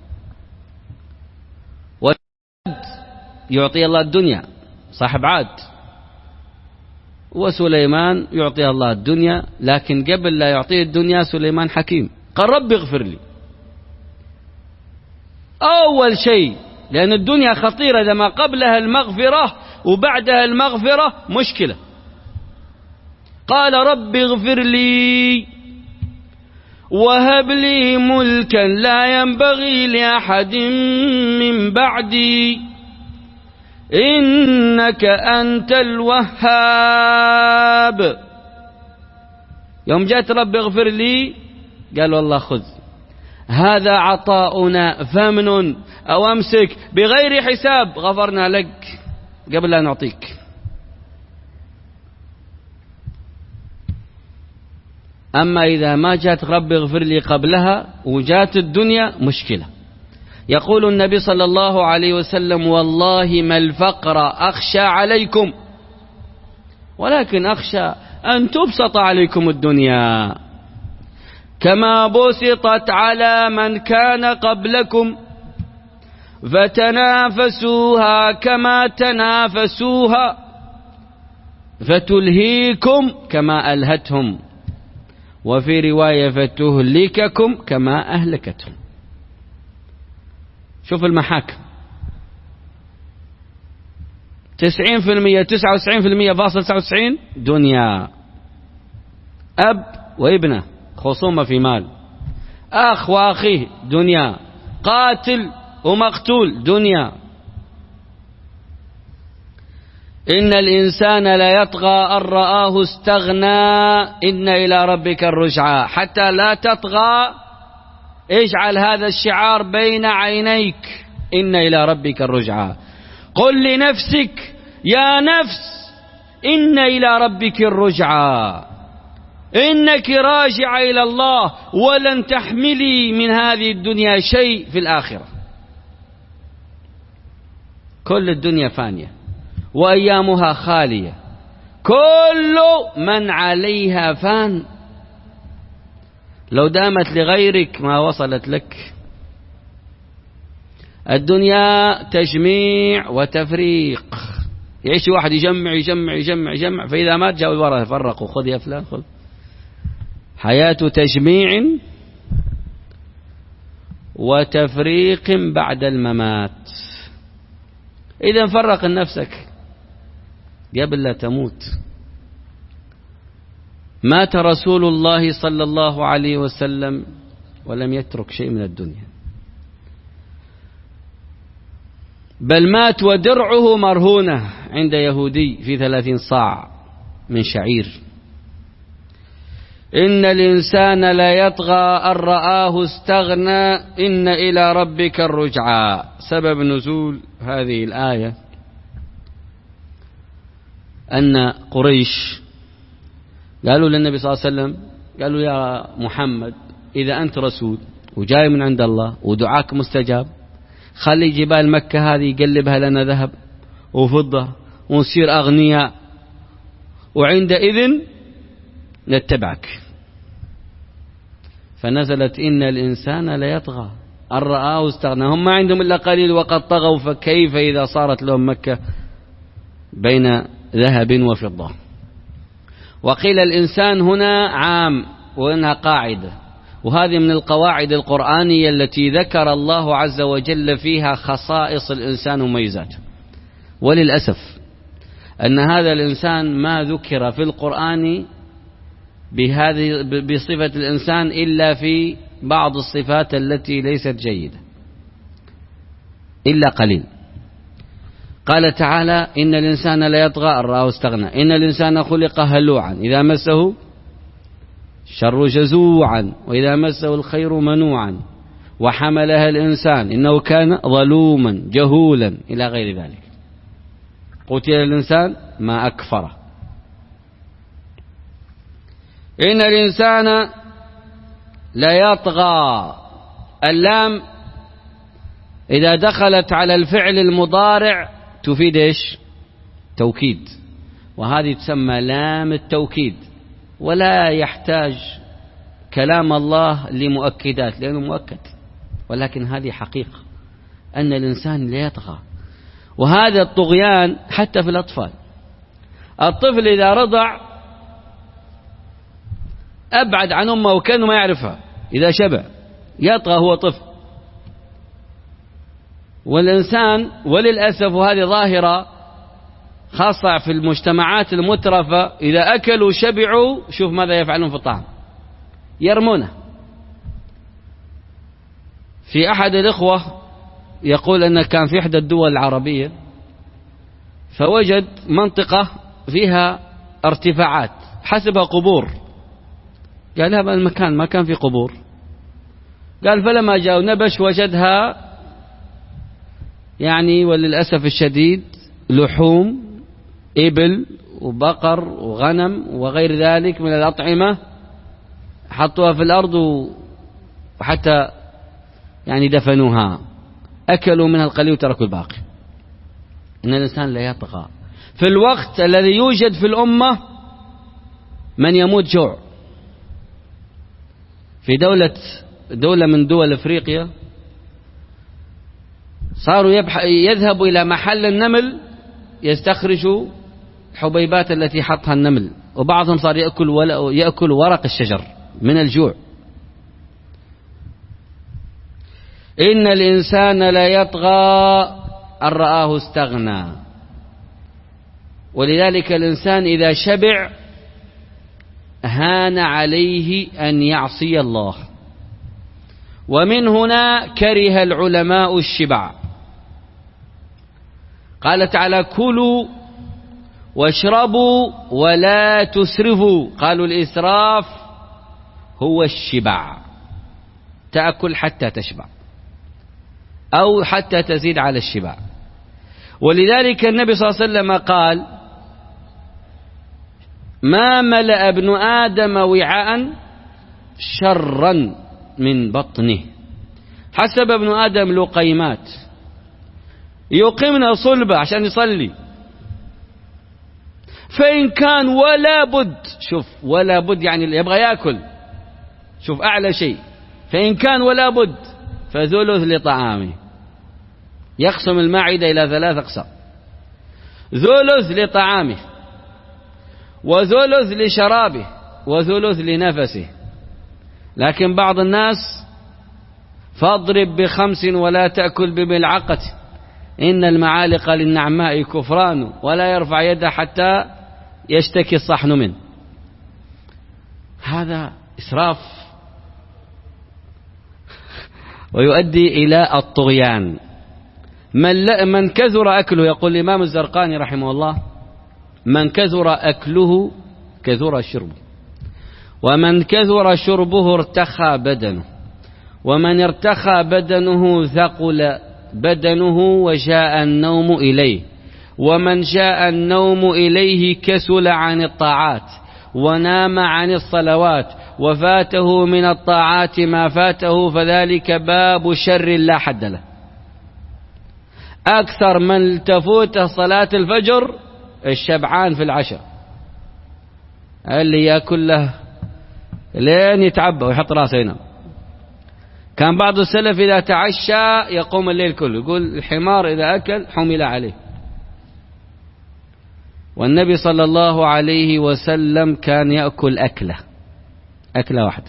يعطي الله الدنيا صاحب عاد، وسليمان يعطي الله الدنيا، لكن قبل لا يعطيه الدنيا سليمان حكيم قال رب اغفر لي. أول شيء، لأن الدنيا خطيرة، لما قبلها المغفرة وبعدها المغفرة مشكلة. قال رب اغفر لي وهب لي ملكا لا ينبغي لأحد من بعدي إنك أنت الوهاب. يوم جاءت رب اغفر لي قال والله خذ هذا عطاؤنا فمن أو أمسك بغير حساب، غفرنا لك قبل لا نعطيك. أما إذا ما جاءت رب اغفر لي قبلها وجاءت الدنيا مشكلة. يقول النبي صلى الله عليه وسلم والله ما الفقر أخشى عليكم ولكن أخشى أن تبسط عليكم الدنيا كما بسطت على من كان قبلكم فتنافسوها كما تنافسوها فتلهيكم كما ألهتهم، وفي رواية فتهلككم كما أهلكتهم. شوف المحاكم، تسعين في المية تسعة وتسعين في المية فاصل تسعة وتسعين دنيا. أب وابنه خصومة في مال، أخ وأخيه دنيا، قاتل ومقتول دنيا. إن الإنسان لا يطغى أن رآه استغنى إن إلى ربك الرجعى. حتى لا تطغى اجعل هذا الشعار بين عينيك، إن إلى ربك الرجعى. قل لنفسك يا نفس إن إلى ربك الرجعى، إنك راجع إلى الله ولن تحملي من هذه الدنيا شيء في الآخرة. كل الدنيا فانية وأيامها خالية، كل من عليها فان. لو دامت لغيرك ما وصلت لك. الدنيا تجميع وتفريق، يعيش واحد يجمع يجمع يجمع يجمع، فإذا مات جاءوا الورثة فرقوا، خذ يا فلان خذ. حياة تجميع وتفريق بعد الممات. إذا فرق نفسك قبل لا تموت. مات رسول الله صلى الله عليه وسلم ولم يترك شيء من الدنيا، بل مات ودرعه مرهونة عند يهودي في ثلاثين صاع من شعير. إن الإنسان لا يطغى أن رآه استغنى إن إلى ربك الرجعى. سبب نزول هذه الآية أن قريش قالوا للنبي صلى الله عليه وسلم، قالوا يا محمد إذا أنت رسول وجاي من عند الله ودعاك مستجاب، خلي جبال مكة هذه يقلبها لنا ذهب وفضة ونصير أغنياء، وعندئذ نتبعك. فنزلت إن الإنسان لا يطغى أن رآه استغنى. هم ما عندهم إلا قليل وقد طغوا، فكيف إذا صارت لهم مكة بين ذهب وفضة. وقيل الإنسان هنا عام وإنها قاعدة، وهذه من القواعد القرآنية التي ذكر الله عز وجل فيها خصائص الإنسان وميزاته. وللأسف أن هذا الإنسان ما ذكر في القرآن بهذه بصفة الإنسان إلا في بعض الصفات التي ليست جيدة، إلا قليل. قال تعالى إن الإنسان لا يطغى أن رآه استغنى، إن الإنسان خلق هلوعا إذا مسه الشر جزوعا وإذا مسه الخير منوعا وحملها الإنسان إنه كان ظلوما جهولا إلى غير ذلك. قتل الإنسان ما أكفره. إن الإنسان لا يطغى. اللام إذا دخلت على الفعل المضارع تفيد إيش؟ توكيد، وهذه تسمى لام التوكيد، ولا يحتاج كلام الله لمؤكدات لأنه مؤكد، ولكن هذه حقيقة أن الإنسان لا يطغى. وهذا الطغيان حتى في الأطفال. الطفل إذا رضع أبعد عن أمه وكأنه ما يعرفها، إذا شبع يطغى هو طفل. والإنسان وللأسف، وهذه ظاهرة خاصة في المجتمعات المترفة، إذا أكلوا شبعوا شوف ماذا يفعلون في الطعام، يرمونه. في أحد الإخوة يقول أن كان في إحدى الدول العربية فوجد منطقة فيها ارتفاعات حسبها قبور. قال هذا المكان ما كان فيه قبور. قال فلما جاء نبش وجدها يعني وللأسف الشديد لحوم إبل وبقر وغنم وغير ذلك من الأطعمة، حطوها في الأرض وحتى يعني دفنوها، أكلوا منها القليل وتركوا الباقي. إن الإنسان لا يطغى في الوقت الذي يوجد في الأمة من يموت جوع. في دولة دولة من دول أفريقيا صاروا يذهبوا إلى محل النمل يستخرجوا حبيبات التي حطها النمل، وبعضهم صار يأكل يأكل ورق الشجر من الجوع. إن الإنسان لا يطغى أن رآه استغنى. ولذلك الإنسان إذا شبع هان عليه أن يعصي الله. ومن هنا كره العلماء الشبع. قال تعالى كلوا واشربوا ولا تسرفوا. قالوا الإسراف هو الشبع، تأكل حتى تشبع أو حتى تزيد على الشبع. ولذلك النبي صلى الله عليه وسلم قال ما ملأ ابن آدم وعاء شرا من بطنه. حسب ابن آدم لقيمات يقيمنا صلبة عشان يصلي، فإن كان ولا بد، شوف ولا بد يعني يبغى يأكل، شوف أعلى شيء، فإن كان ولا بد فثلث لطعامه. يقسم المعدة إلى ثلاث أقسام: ثلث لطعامه، وثلث لشرابه، وثلث لنفسه. لكن بعض الناس فاضرب بخمس ولا تأكل بملعقة، إن المعالق للنعماء كفران، ولا يرفع يده حتى يشتكي الصحن منه. هذا إسراف ويؤدي إلى الطغيان. من, من كثر أكله، يقول الإمام الزرقاني رحمه الله: من كثر أكله كثر شربه، ومن كثر شربه ارتخى بدنه، ومن ارتخى بدنه ثقل بدنه وجاء النوم إليه، ومن جاء النوم إليه كسل عن الطاعات ونام عن الصلوات وفاته من الطاعات ما فاته، فذلك باب شر لا حد له. أكثر من تفوته صلاة الفجر الشبعان في العشاء، اللي يأكل له لين يتعبى ويحط راسه ينام. كان بعض السلف إذا تعشى يقوم الليل كله، يقول الحمار إذا أكل حمل عليه. والنبي صلى الله عليه وسلم كان يأكل أكلة أكلة واحدة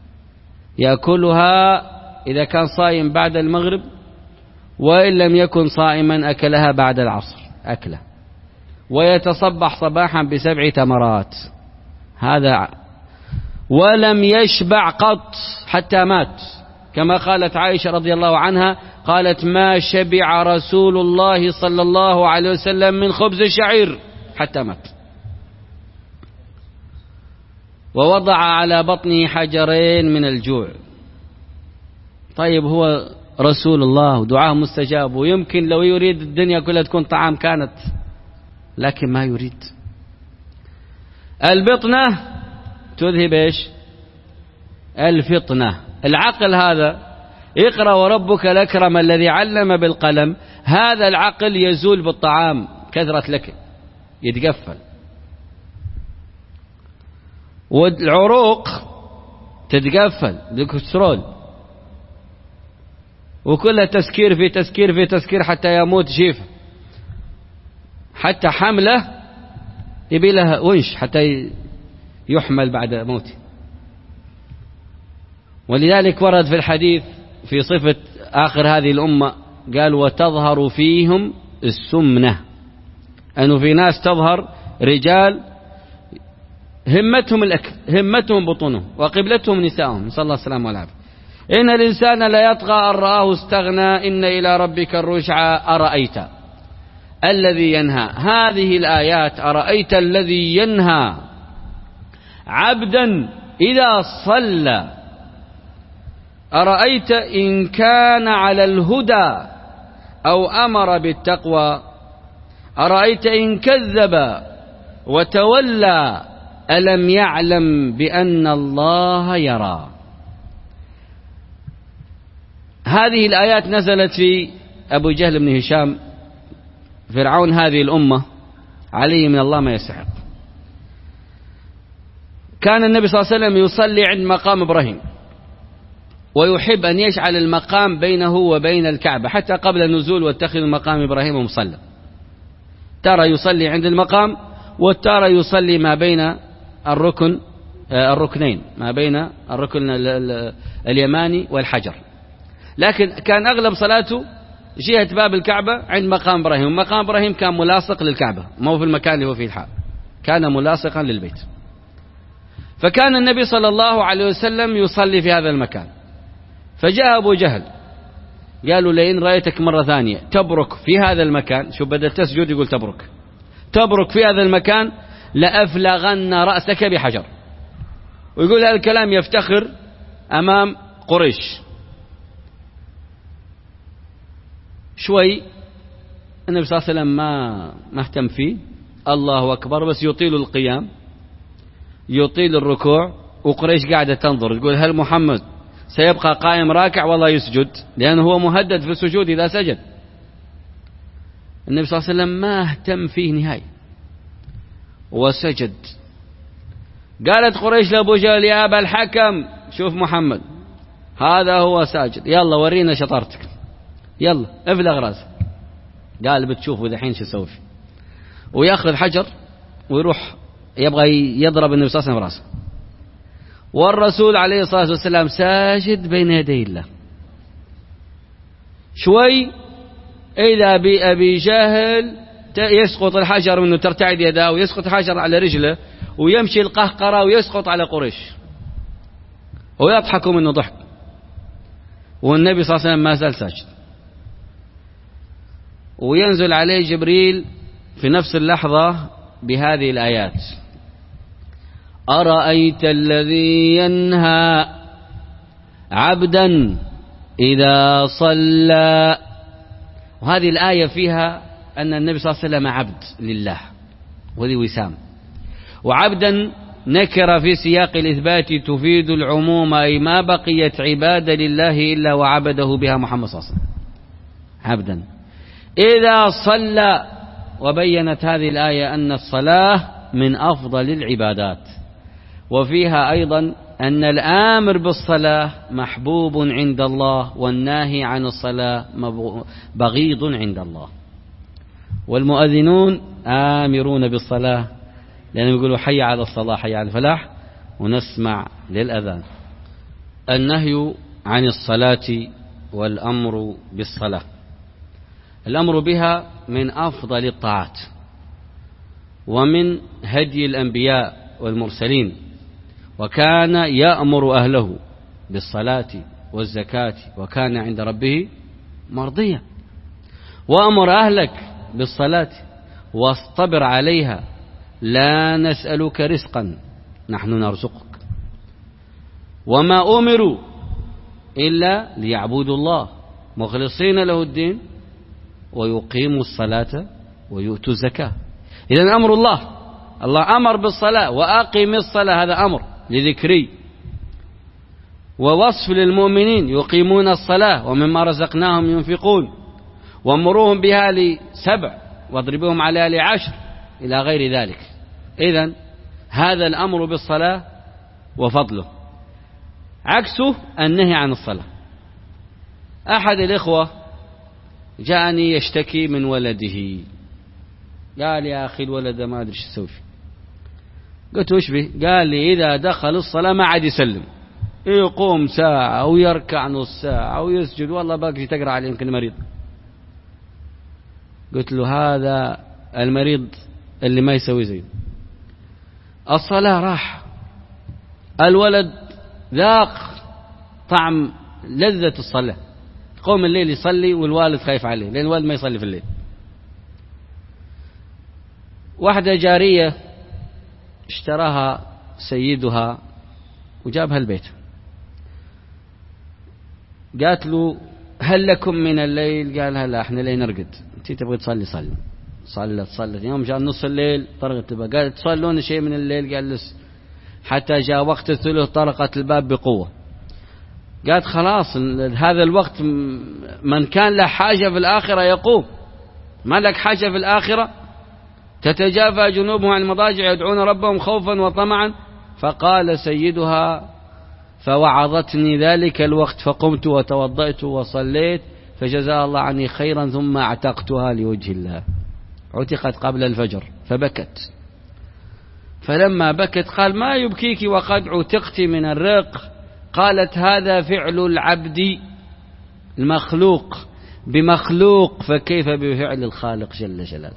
يأكلها إذا كان صائم بعد المغرب، وإن لم يكن صائما أكلها بعد العصر أكلة، ويتصبح صباحا بسبع تمرات. هذا ولم يشبع قط حتى مات، كما قالت عائشة رضي الله عنها، قالت: ما شبع رسول الله صلى الله عليه وسلم من خبز الشعير حتى مات. ووضع على بطنه حجرين من الجوع. طيب هو رسول الله ودعاه مستجاب، ويمكن لو يريد الدنيا كلها تكون طعام كانت، لكن ما يريد. البطنة تذهب ايش؟ الفطنة. العقل هذا، اقرأ وربك الأكرم الذي علم بالقلم، هذا العقل يزول بالطعام، كثرة لك يتقفل. والعروق تتقفل بالكوليسترول، وكلها تسكير في تسكير في تسكير حتى يموت شيفه. حتى حمله يبي لها ونش حتى يحمل بعد موته. ولذلك ورد في الحديث في صفة آخر هذه الأمة قال وتظهر فيهم السمنة، أنه في ناس تظهر رجال همتهم الأكل، همتهم بطونهم، وقبلتهم نسائهم، نسأل الله السلامة والعافية. إن الإنسان لا يطغى أن رآه استغنى إن إلى ربك الرجعى أرأيت الذي ينهى. هذه الآيات أرأيت الذي ينهى عبدا إذا صلى، أرأيت إن كان على الهدى أو أمر بالتقوى، أرأيت إن كذب وتولى ألم يعلم بأن الله يرى. هذه الآيات نزلت في أبو جهل بن هشام، فرعون هذه الأمة، عليه من الله ما يستحق. كان النبي صلى الله عليه وسلم يصلي عند مقام إبراهيم، ويحب أن يجعل المقام بينه وبين الكعبة، حتى قبل النزول واتخذ مقام إبراهيم مصلى. ترى يصلي عند المقام، والتارة يصلي ما بين الركن الركنين، ما بين الركن اليماني والحجر. لكن كان أغلب صلاته جهة باب الكعبة عند مقام إبراهيم. مقام إبراهيم كان ملاصق للكعبة، ما هو في المكان اللي هو فيه الحال، كان ملاصقا للبيت. فكان النبي صلى الله عليه وسلم يصلي في هذا المكان. فجاء أبو جهل قالوا لئن رأيتك مرة ثانية تبرك في هذا المكان، شوف بدأ تسجد يقول تبرك، تبرك في هذا المكان لأفلغن رأسك بحجر. ويقول هذا الكلام يفتخر أمام قريش. شوي النبي صلى الله عليه وسلم ما مهتم فيه، الله أكبر، بس يطيل القيام يطيل الركوع، وقريش قاعدة تنظر تقول هل محمد سيبقى قائم راكع والله يسجد، لأنه هو مهدد في السجود إذا سجد. النبي صلى الله عليه وسلم ما اهتم فيه نهاية وسجد. قالت قريش لأبو جهل يا أبا الحكم شوف محمد هذا هو ساجد، يلا ورينا شطارتك، يلا افلغ راسك. قال بتشوفوا ذحين شو يسوي فيه. ويأخذ حجر ويروح يبغى يضرب النبي صلى الله عليه وسلم راسه، والرسول عليه الصلاة والسلام ساجد بين يدي الله. شوي إذا بأبي جهل يسقط الحجر منه، ترتعد يداه، ويسقط الحجر على رجله، ويمشي القهقرة ويسقط على قريش، ويضحكوا منه ضحك، والنبي صلى الله عليه وسلم ما زال ساجد. وينزل عليه جبريل في نفس اللحظة بهذه الآيات: أرأيت الذي ينهى عبدا إذا صلى. وهذه الآية فيها أن النبي صلى الله عليه وسلم عبد لله، وذي وسام. وعبدا نكر في سياق الإثبات تفيد العموم، أي ما بقيت عبادة لله إلا وعبده بها محمد صلى الله عليه وسلم عبدا إذا صلى. وبينت هذه الآية أن الصلاة من أفضل العبادات، وفيها أيضا أن الآمر بالصلاة محبوب عند الله، والناهي عن الصلاة بغيض عند الله. والمؤذنون آمرون بالصلاة، لأنهم يقولوا حي على الصلاة حي على الفلاح، ونسمع للأذان. النهي عن الصلاة والأمر بالصلاة. الأمر بها من أفضل الطاعات، ومن هدي الأنبياء والمرسلين، وكان يأمر أهله بالصلاة والزكاة وكان عند ربه مرضيا. وأمر أهلك بالصلاة واصطبر عليها لا نسألك رزقا نحن نرزقك وما أمروا إلا ليعبدوا الله مخلصين له الدين ويقيموا الصلاة ويؤتوا الزكاة. إذن أمر الله، الله أمر بالصلاة وأقم الصلاة، هذا أمر لذكري، ووصف للمؤمنين يقيمون الصلاة ومما رزقناهم ينفقون، وامروهم بها لسبع واضربوهم عليها لعشر إلى غير ذلك. إذن هذا الأمر بالصلاة وفضله. عكسه النهي عن الصلاة. أحد الإخوة جاءني يشتكي من ولده، قال يا أخي الولد ما أدري ايش أسوي فيه. قلت وش به؟ قال لي إذا دخل الصلاة ما عاد يسلم، يقوم ساعة ويركع نص ساعة ويسجد، والله باقي تقرأ عليه يمكن مريض. قلت له هذا المريض اللي ما يسوي زيه. الصلاة راح، الولد ذاق طعم لذة الصلاة، قوم الليل يصلي والوالد خايف عليه لأن الوالد ما يصلي في الليل. واحدة جارية اشتراها سيدها وجابها البيت، قالت له هل لكم من الليل؟ قال لا احنا لين نرقد، انت تبغي تصلي صلي. صلت صلت يوم جاء نص الليل طرقت الباب، قالت تصلون شيء من الليل؟ قال لس. حتى جاء وقت الثلث طرقت الباب بقوة. قالت خلاص هذا الوقت من كان له حاجة في الآخرة يقوم، ما لك حاجة في الآخرة؟ تتجافى جنوبهم عن المضاجع يدعون ربهم خوفا وطمعا. فقال سيدها فوعظتني ذلك الوقت فقمت وتوضأت وصليت فجزاها الله عني خيرا ثم اعتقتها لوجه الله. عتقت قبل الفجر فبكت، فلما بكت قال ما يبكيك وقد عتقت من الرق؟ قالت هذا فعل العبد المخلوق بمخلوق فكيف بفعل الخالق جل جلاله.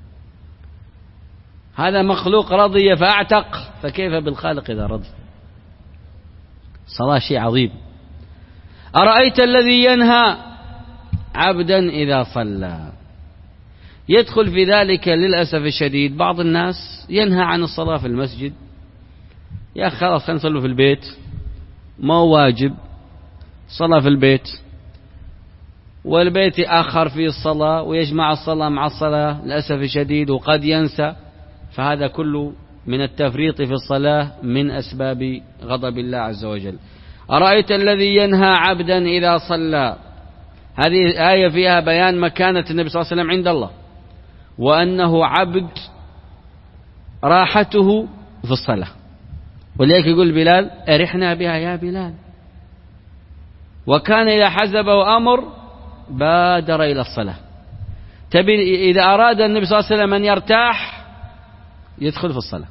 هذا مخلوق رضي فاعتق فكيف بالخالق إذا رضي. صلاة شيء عظيم. أرأيت الذي ينهى عبدا إذا صلى؟ يدخل في ذلك للأسف الشديد بعض الناس ينهى عن الصلاة في المسجد، يا أخي خلاص خلينا نصلي في البيت، ما هو واجب صلاة في البيت، والبيت يأخر في الصلاة ويجمع الصلاة مع الصلاة للأسف الشديد وقد ينسى. فهذا كله من التفريط في الصلاة من أسباب غضب الله عز وجل. أرأيت الذي ينهى عبدا إذا صلى، هذه آية فيها بيان مكانة النبي صلى الله عليه وسلم عند الله، وأنه عبد راحته في الصلاة. ولذلك يقول بلال أرحنا بها يا بلال. وكان إذا حزبه أمر بادر إلى الصلاة. تبي إذا أراد النبي صلى الله عليه وسلم أن يرتاح يدخل في الصلاة،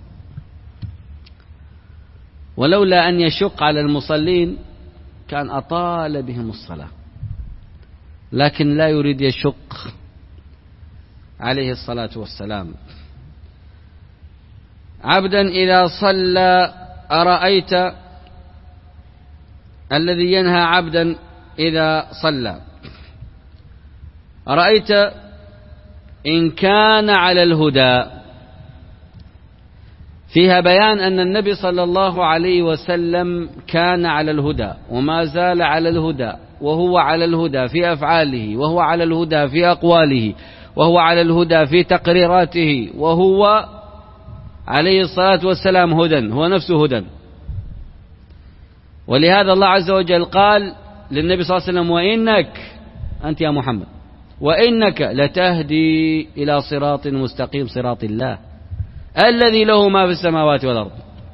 ولولا أن يشق على المصلين كان أطال بهم الصلاة، لكن لا يريد يشق عليه الصلاة والسلام. عبدا إذا صلى أرأيت الذي ينهى عبدا إذا صلى. أرأيت إن كان على الهدى، فيها بيان أن النبي صلى الله عليه وسلم كان على الهدى وما زال على الهدى، وهو على الهدى في أفعاله، وهو على الهدى في أقواله، وهو على الهدى في تقريراته، وهو عليه الصلاة والسلام هدى، هو نفسه هدى. ولهذا الله عز وجل قال للنبي صلى الله عليه وسلم وإنك أنت يا محمد وإنك لتهدي إلى صراط مستقيم صراط الله الذي له ما في السماوات والأرض.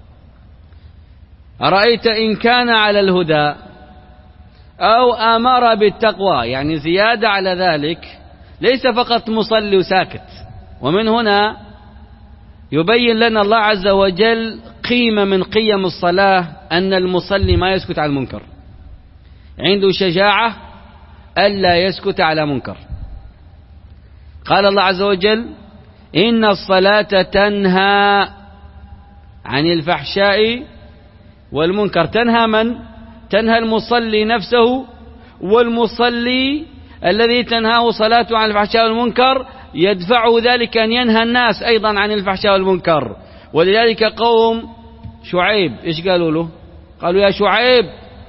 أرأيت إن كان على الهدى أو أمر بالتقوى، يعني زيادة على ذلك، ليس فقط مصلي وساكت. ومن هنا يبين لنا الله عز وجل قيمة من قيم الصلاة، أن المصلي ما يسكت عن المنكر، عنده شجاعة ألا يسكت على منكر. قال الله عز وجل إن الصلاة تنهى عن الفحشاء والمنكر. تنهى من؟ تنهى المصلي نفسه، والمصلي الذي تنهاه صلاته عن الفحشاء والمنكر يدفع ذلك أن ينهى الناس أيضا عن الفحشاء والمنكر. ولذلك قوم شعيب إيش قالوا له؟ قالوا يا شعيب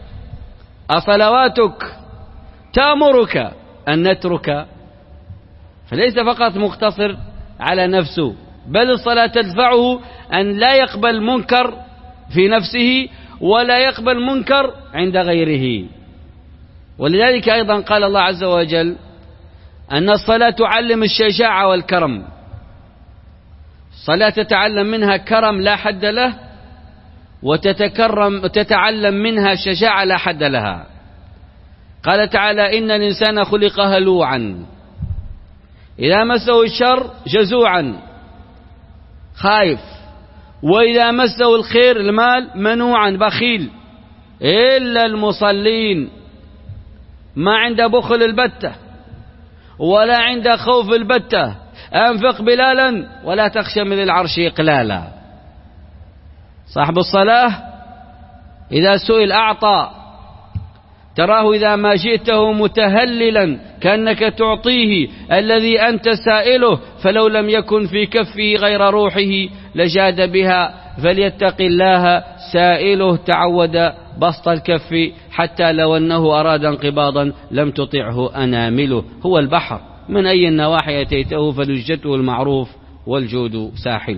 أصلواتك تأمرك أن نترك؟ فليس فقط مقتصر على نفسه، بل الصلاة تدفعه أن لا يقبل منكر في نفسه ولا يقبل منكر عند غيره. ولذلك أيضا قال الله عز وجل أن الصلاة تعلم الشجاعة والكرم. الصلاة تتعلم منها كرم لا حد له، وتتكرم وتتعلم منها شجاعة لا حد لها. قال تعالى إن الإنسان خلق هلوعا إذا مسه الشر جزوعا خايف، وإذا مسه الخير المال منوعا بخيل، إلا المصلين ما عند بخل البتة ولا عند خوف البتة، أنفق بلالا ولا تخشى من العرش إقلالا. صاحب الصلاة إذا سئل أعطى، تراه إذا ما جئته متهللا كأنك تعطيه الذي أنت سائله، فلو لم يكن في كفه غير روحه لجاد بها، فليتق الله سائله تعود بسط الكف، حتى لو أنه أراد انقباضا لم تطعه أنامله. هو البحر من أي النواحي أتيته فلجته المعروف والجود ساحله.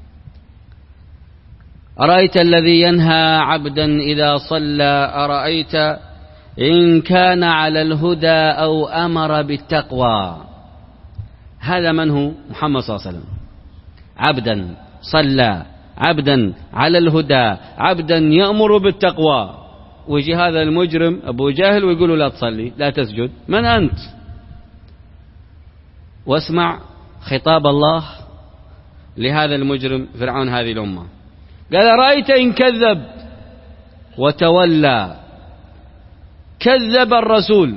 أرأيت الذي ينهى عبدا إذا صلى، أرأيت إن كان على الهدى أو أمر بالتقوى. هذا من هو؟ محمد صلى الله عليه وسلم. عبدا صلى، عبدا على الهدى، عبدا يأمر بالتقوى. ويجي هذا المجرم أبو جهل ويقول له لا تصلي لا تسجد. من أنت؟ واسمع خطاب الله لهذا المجرم فرعون هذه الأمة. قال رأيت إن كذب وتولى. كذب الرسول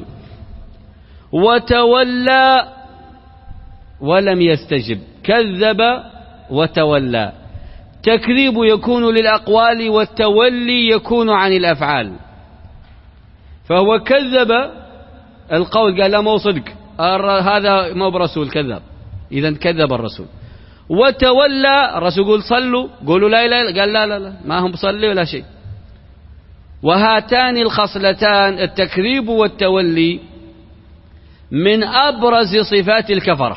وتولى ولم يستجب. كذب وتولى. تكذيب يكون للأقوال والتولي يكون عن الأفعال. فهو كذب القول، قال لا مو صدق، هذا مو برسول، كذب. إذن كذب الرسول. وتولى الرسول يقول صلوا، قولوا لا إله إلا، قال لا لا لا ما هم بصلي ولا شيء. وهاتان الخصلتان التكذيب والتولي من أبرز صفات الكفرة،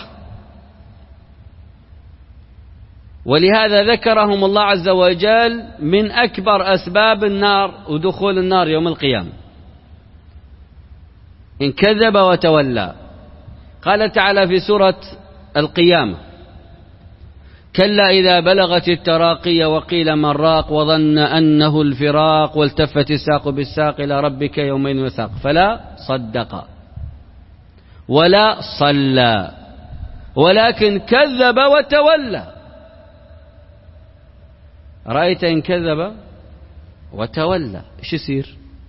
ولهذا ذكرهم الله عز وجل من أكبر أسباب النار ودخول النار يوم القيامة. إن كذب وتولى. قال تعالى في سورة القيامة كلا إذا بلغت التراقي وقيل من راق وظن أنه الفراق والتفت الساق بالساق إلى ربك يومئذ المساق فلا صدق ولا صلى ولكن كذب وتولى. رأيت إن كذب وتولى إيش يصير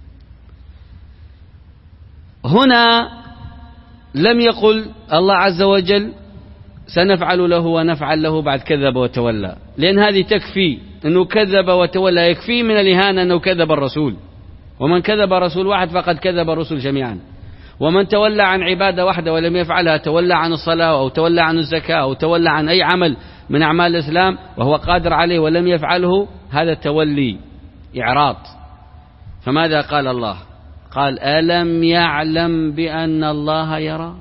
هنا؟ لم يقل الله عز وجل سنفعل له ونفعل له بعد كذب وتولى، لأن هذه تكفي أنه كذب وتولى، يكفي من الإهانة أنه كذب الرسول، ومن كذب رسول واحد فقد كذب الرسل جميعا. ومن تولى عن عبادة واحدة ولم يفعلها، تولى عن الصلاة أو تولى عن الزكاة أو تولى عن أي عمل من أعمال الإسلام وهو قادر عليه ولم يفعله، هذا تولي إعراض. فماذا قال الله؟ قال ألم يعلم بأن الله يرى.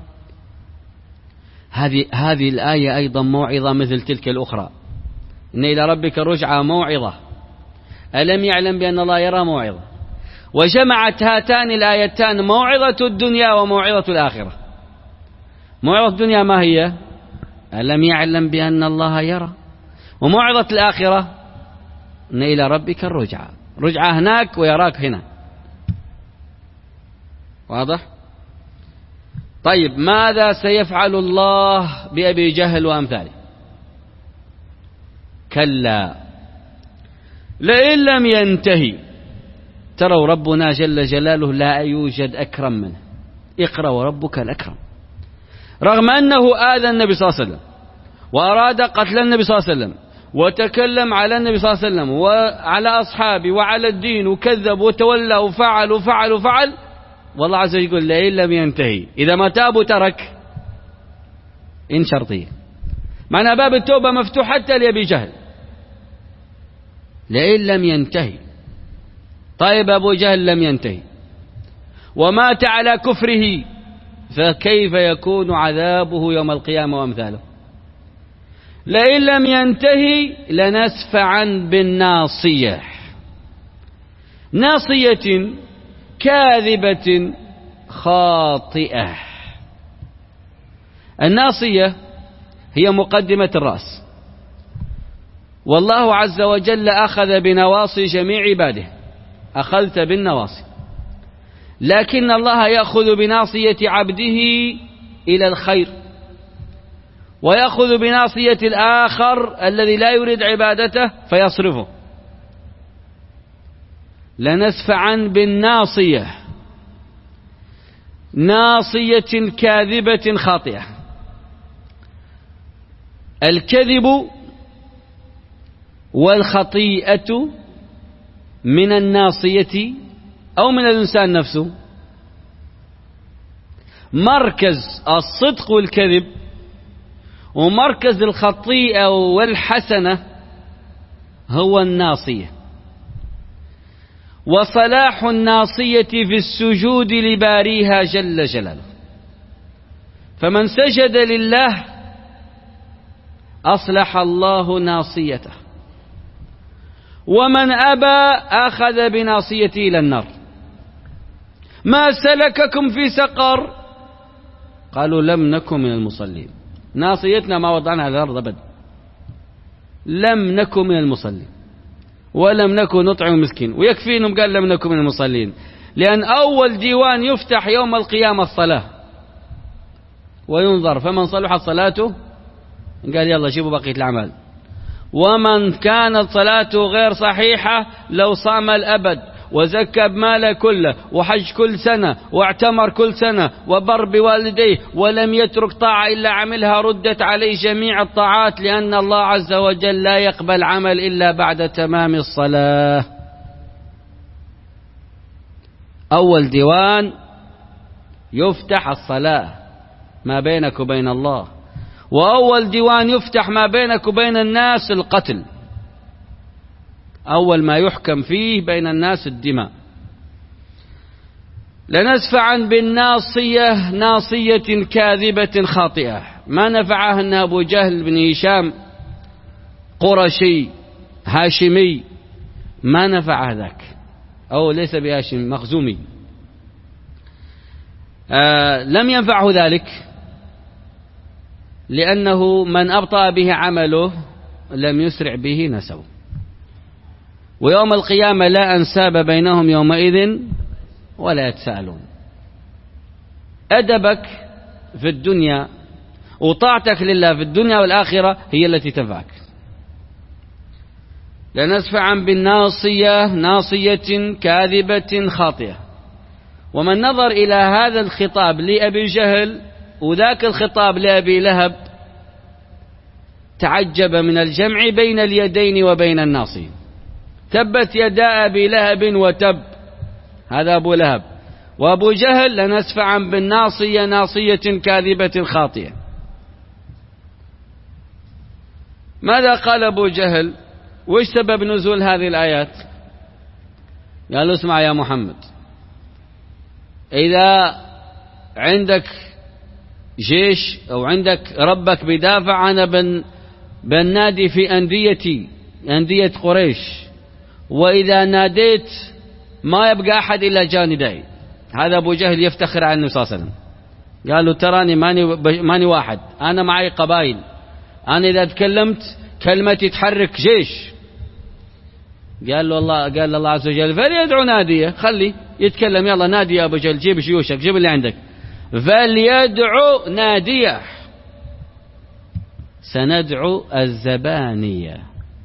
هذه هذه الآية أيضا موعظة مثل تلك الأخرى، إن إلى ربك رجعة موعظة. ألم يعلم بأن الله يرى موعظة، وجمعت هاتان الآيتان موعظة الدنيا وموعظة الآخرة. موعظة الدنيا ما هي؟ ألم يعلم بأن الله يرى. وموعظة الآخرة إن إلى ربك الرجعة، رجعة هناك ويراك هنا. واضح؟ طيب ماذا سيفعل الله بأبي جهل وأمثاله؟ كلا لئن لم ينتهي. تروا ربنا جل جلاله لا يوجد أكرم منه. اقرأ وربك الأكرم. رغم أنه آذى النبي صلى الله عليه وسلم وأراد قتل النبي صلى الله عليه وسلم وتكلم على النبي صلى الله عليه وسلم وعلى أصحابه وعلى الدين وكذب وتولى وفعل وفعل وفعل، والله عز وجل يقول لئن لم ينتهي. إذا ما تاب وترك إن شرطية، معنى باب التوبة مفتوح حتى لأبي جهل. لئن لم ينتهي طيب أبو جهل لم ينتهي ومات على كفره، فكيف يكون عذابه يوم القيامة وأمثاله؟ لئن لم ينتهي لنسفعا بالناصية، ناصية كاذبة خاطئة. الناصية هي مقدمة الرأس، والله عز وجل أخذ بنواصي جميع عباده، أخذت بالنواصي، لكن الله يأخذ بناصية عبده إلى الخير، ويأخذ بناصية الآخر الذي لا يريد عبادته فيصرفه. لنسفعا بالناصية، ناصية كاذبة خاطئة. الكذب والخطيئة من الناصية أو من الإنسان نفسه. مركز الصدق والكذب ومركز الخطيئة والحسنة هو الناصية، وصلاح الناصية في السجود لباريها جل جلاله. فمن سجد لله أصلح الله ناصيته، ومن أبى أخذ بناصيته إلى النار. ما سلككم في سقر؟ قالوا لم نكن من المصلين. ناصيتنا ما وضعنا على الأرض أبدا، لم نكن من المصلين ولم نكن نطعم مسكين. ويكفي انهم قال لم نكن من المصلين، لأن أول ديوان يفتح يوم القيامة الصلاة وينظر، فمن صلحت صلاته قال يلا جيبوا بقية الأعمال، ومن كانت صلاته غير صحيحة لو صام الأبد وزكى بماله كله وحج كل سنة واعتمر كل سنة وبر بوالديه ولم يترك طاعة إلا عملها ردت عليه جميع الطاعات، لأن الله عز وجل لا يقبل عمل إلا بعد تمام الصلاة. أول ديوان يفتح الصلاة ما بينك وبين الله، وأول ديوان يفتح ما بينك وبين الناس القتل، أول ما يحكم فيه بين الناس الدماء. لنسفعا بالناصية، ناصية كاذبة خاطئة. ما نفعه أن أبو جهل بن هشام قرشي هاشمي، ما نفع ذاك، أو ليس بهاشم مخزومي، آه لم ينفعه ذلك، لأنه من أبطأ به عمله لم يسرع به نسبه. ويوم القيامة لا أنساب بينهم يومئذ ولا يتساءلون. أدبك في الدنيا وطاعتك لله في الدنيا والآخرة هي التي تنفعك. لنسفعا بالناصية، ناصية كاذبة خاطئة. ومن نظر إلى هذا الخطاب لأبي جهل وذاك الخطاب لأبي لهب تعجب من الجمع بين اليدين وبين الناصية. تبت يدا أبي لهب وتب، هذا أبو لهب، وأبو جهل لنسفعا بالناصية، ناصية كاذبة خاطئة. ماذا قال أبو جهل؟ وش سبب نزول هذه الآيات؟ قال اسمع يا محمد، إذا عندك جيش أو عندك ربك بدافع، أنا بن بنادي في أنديتي، أندية قريش، وإذا ناديت ما يبقى أحد إلا جاني داي. هذا أبو جهل يفتخر عن النبي صلى الله عليه وسلم. قالوا تراني ماني, ماني واحد، أنا معي قبائل، أنا إذا تكلمت كلمتي تحرك جيش. قال له الله قال الله عز وجل فليدعو ناديه، خلي يتكلم، يلا نادي يا أبو جهل، جيب جيوشك، جيب اللي عندك، فليدعو ناديه. سندعو الزبانية.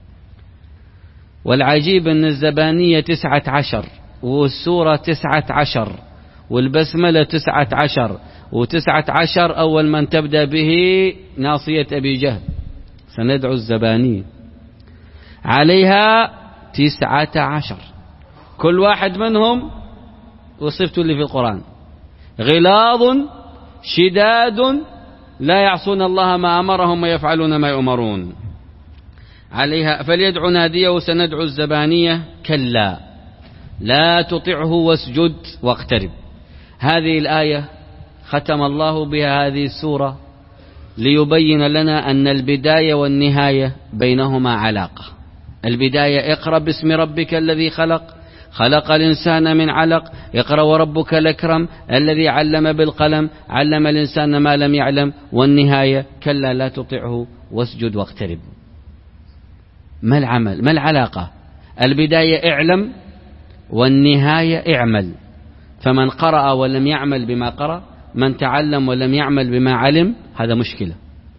والعجيب أن الزبانية تسعة عشر، والسورة تسعة عشر، والبسملة تسعة عشر، وتسعة عشر أول من تبدأ به ناصية أبي جهل. سندعو الزبانية عليها تسعة عشر، كل واحد منهم وصفته اللي في القرآن: غلاظ شداد لا يعصون الله ما أمرهم ويفعلون ما يؤمرون. عليها فليدعو ناديه. وسندعو الزبانية كلا لا تطعه واسجد واقترب. هذه الآية ختم الله بها هذه السورة ليبين لنا أن البداية والنهاية بينهما علاقة. البداية اقرأ باسم ربك الذي خلق، خلق الإنسان من علق، اقرأ وربك الأكرم الذي علم بالقلم، علم الإنسان ما لم يعلم. والنهاية كلا لا تطعه واسجد واقترب. ما العمل؟ ما العلاقة؟ البداية اعلم والنهاية اعمل. فمن قرأ ولم يعمل بما قرأ، من تعلم ولم يعمل بما علم، هذا مشكلة.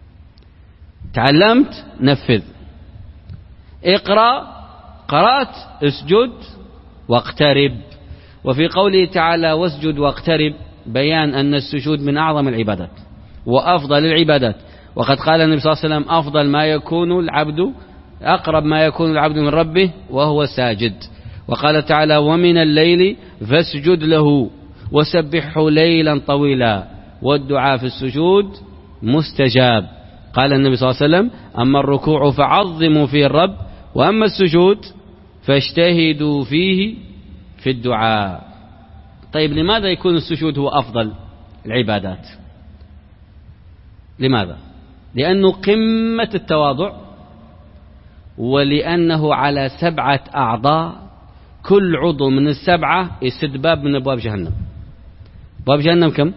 تعلمت نفذ، اقرأ قرأت اسجد واقترب. وفي قوله تعالى واسجد واقترب بيان أن السجود من أعظم العبادات وأفضل العبادات. وقد قال النبي صلى الله عليه وسلم أفضل ما يكون العبد، أقرب ما يكون العبد من ربه وهو ساجد. وقال تعالى ومن الليل فاسجد له وسبحه ليلا طويلا والدعاء في السجود مستجاب. قال النبي صلى الله عليه وسلم أما الركوع فعظموا فيه الرب وأما السجود فاجتهدوا فيه في الدعاء. طيب لماذا يكون السجود هو أفضل العبادات؟ لماذا؟ لأنه قمة التواضع، ولأنه على سبعة أعضاء، كل عضو من السبعة يسد باب من أبواب جهنم. باب جهنم كم؟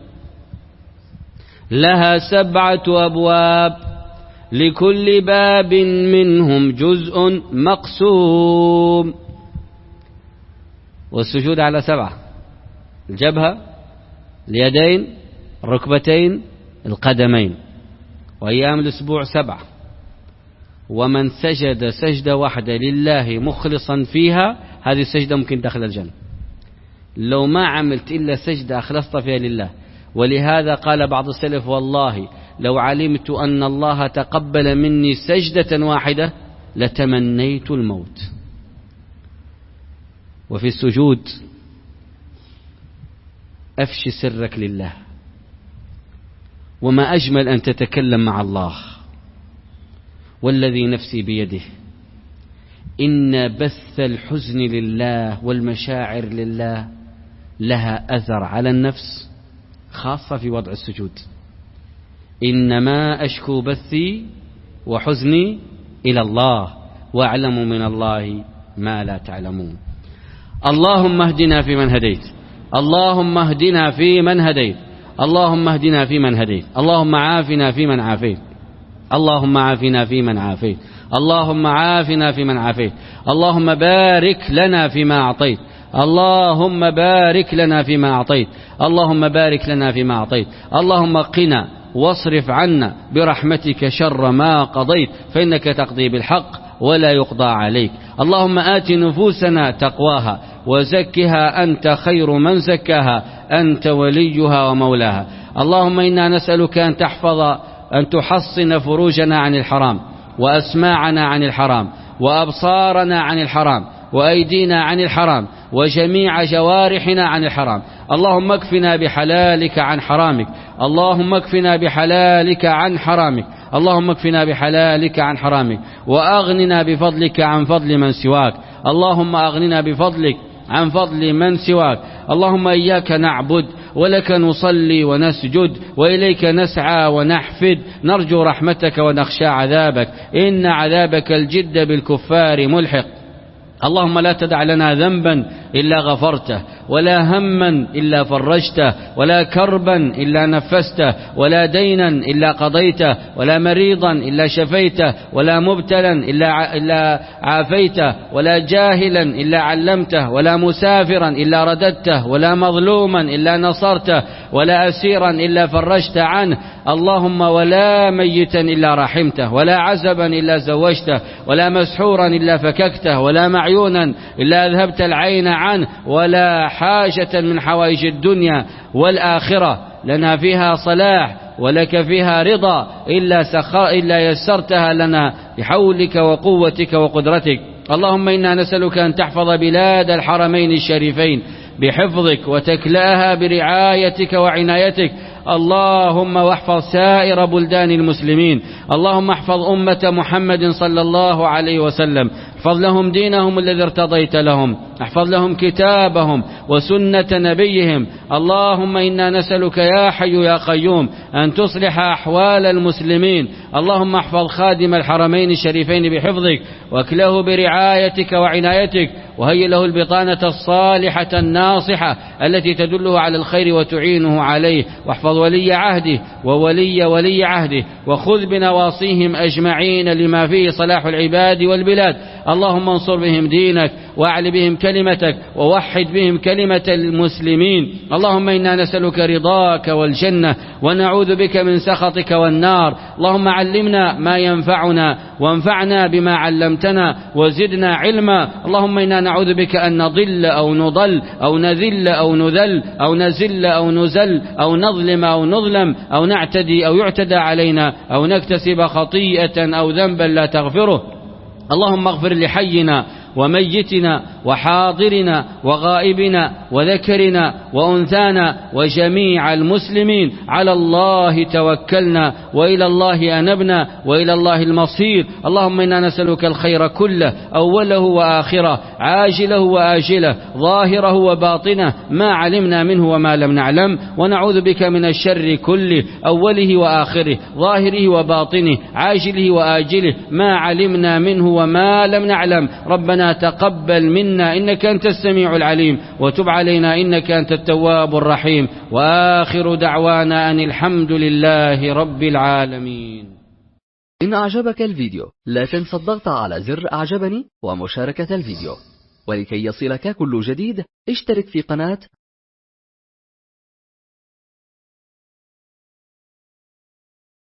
لها سبعة أبواب لكل باب منهم جزء مقسوم. والسجود على سبعة: الجبهة، اليدين، الركبتين، القدمين. وأيام الأسبوع سبعة. ومن سجد سجدة واحدة لله مخلصا فيها، هذه السجدة ممكن دخل الجنة. لو ما عملت إلا سجدة أخلصت فيها لله. ولهذا قال بعض السلف والله لو علمت أن الله تقبل مني سجدة واحدة لتمنيت الموت. وفي السجود أفشي سرك لله. وما أجمل أن تتكلم مع الله. والذي نفسي بيده إن بث الحزن لله والمشاعر لله لها أثر على النفس، خاصة في وضع السجود. إنما أشكو بثي وحزني إلى الله وأعلم من الله ما لا تعلمون. اللهم اهدنا فيمن هديت، اللهم اهدنا فيمن هديت، اللهم اهدنا فيمن هديت، اللهم عافنا فيمن عافيت، اللهم عافنا فيمن عافيت، اللهم عافنا فيمن عافيت، اللهم بارك لنا فيما أعطيت، اللهم بارك لنا فيما أعطيت، اللهم بارك لنا فيما أعطيت، اللهم قنا واصرف عنا برحمتك شر ما قضيت، فإنك تقضي بالحق ولا يقضى عليك. اللهم آت نفوسنا تقواها وزكها أنت خير من زكاها، أنت وليها ومولاها. اللهم إنا نسألك أن تحفظ أن تحصن فروجنا عن الحرام، وأسماعنا عن الحرام، وأبصارنا عن الحرام، وأيدينا عن الحرام، وجميع جوارحنا عن الحرام. اللهم اكفنا بحلالك عن حرامك، اللهم اكفنا بحلالك عن حرامك، اللهم اكفنا بحلالك عن حرامك، وأغننا بفضلك عن فضل من سواك. اللهم أغننا بفضلك عن فضل من سواك. اللهم إياك نعبد ولك نصلي ونسجد، وإليك نسعى ونحفد، نرجو رحمتك ونخشى عذابك، إن عذابك الجد بالكفار ملحق. اللهم لا تدع لنا ذنبا إلا غفرته، ولا هما إلا فرجته، ولا كربا إلا نفسته، ولا دينا إلا قضيته، ولا مريضا إلا شفيته، ولا مبتلا إلا إلا عافيته، ولا جاهلا إلا علمته، ولا مسافرا إلا رددته، ولا مظلوما إلا نصرته، ولا أسيرا إلا فرجت عنه. اللهم ولا ميتا إلا رحمته، ولا عزبا إلا زوجته، ولا مسحورا إلا فككته، ولا معيونا إلا أذهبت العين عنه، ولا حاجة من حوائج الدنيا والآخرة لنا فيها صلاح ولك فيها رضا إلا, سخر إلا يسرتها لنا بحولك وقوتك وقدرتك. اللهم إنا نسألك أن تحفظ بلاد الحرمين الشريفين بحفظك، وتكلاها برعايتك وعنايتك. اللهم واحفظ سائر بلدان المسلمين. اللهم احفظ أمة محمد صلى الله عليه وسلم، احفظ لهم دينهم الذي ارتضيت لهم، احفظ لهم كتابهم وسنة نبيهم. اللهم إنا نسألك يا حي يا قيوم أن تصلح أحوال المسلمين. اللهم احفظ خادم الحرمين الشريفين بحفظك، واكله برعايتك وعنايتك، وهيئ له البطانة الصالحة الناصحة التي تدله على الخير وتعينه عليه. واحفظ ولي عهده وولي ولي عهده، وخذ بنواصيهم أجمعين لما فيه صلاح العباد والبلاد. اللهم انصر بهم دينك، واعل بهم كلمتك، ووحد بهم كلمة المسلمين. اللهم إنا نسألك رضاك والجنة، ونعوذ بك من سخطك والنار. اللهم علمنا ما ينفعنا، وانفعنا بما علمتنا، وزدنا علما. اللهم إنا نعوذ بك أن نضل أو نضل أو نذل أو نذل أو نزل أو نزل أو نظلم أو نظلم أو نعتدي أو يعتدى علينا أو نكتسب خطيئة أو ذنبا لا تغفره. اللهم اغفر لحينا وميتنا وحاضرنا وغائبنا وذكرنا وأنثانا وجميع المسلمين. على الله توكلنا، وإلى الله أنبنا، وإلى الله المصير. اللهم إنا نسألك الخير كله، أوله وآخره، عاجله وآجله، ظاهره وباطنه، ما علمنا منه وما لم نعلم. ونعوذ بك من الشر كله، أوله وآخره، ظاهره وباطنه، عاجله وآجله، ما علمنا منه وما لم نعلم. ربنا تقبل منا إنك أنت السميع العليم، وتب علينا إنك أنت التواب الرحيم. وآخر دعوانا أن الحمد لله رب العالمين. إن أعجبك الفيديو لا تنسى الضغط على زر أعجبني ومشاركة الفيديو، ولكي يصلك كل جديد اشترك في قناة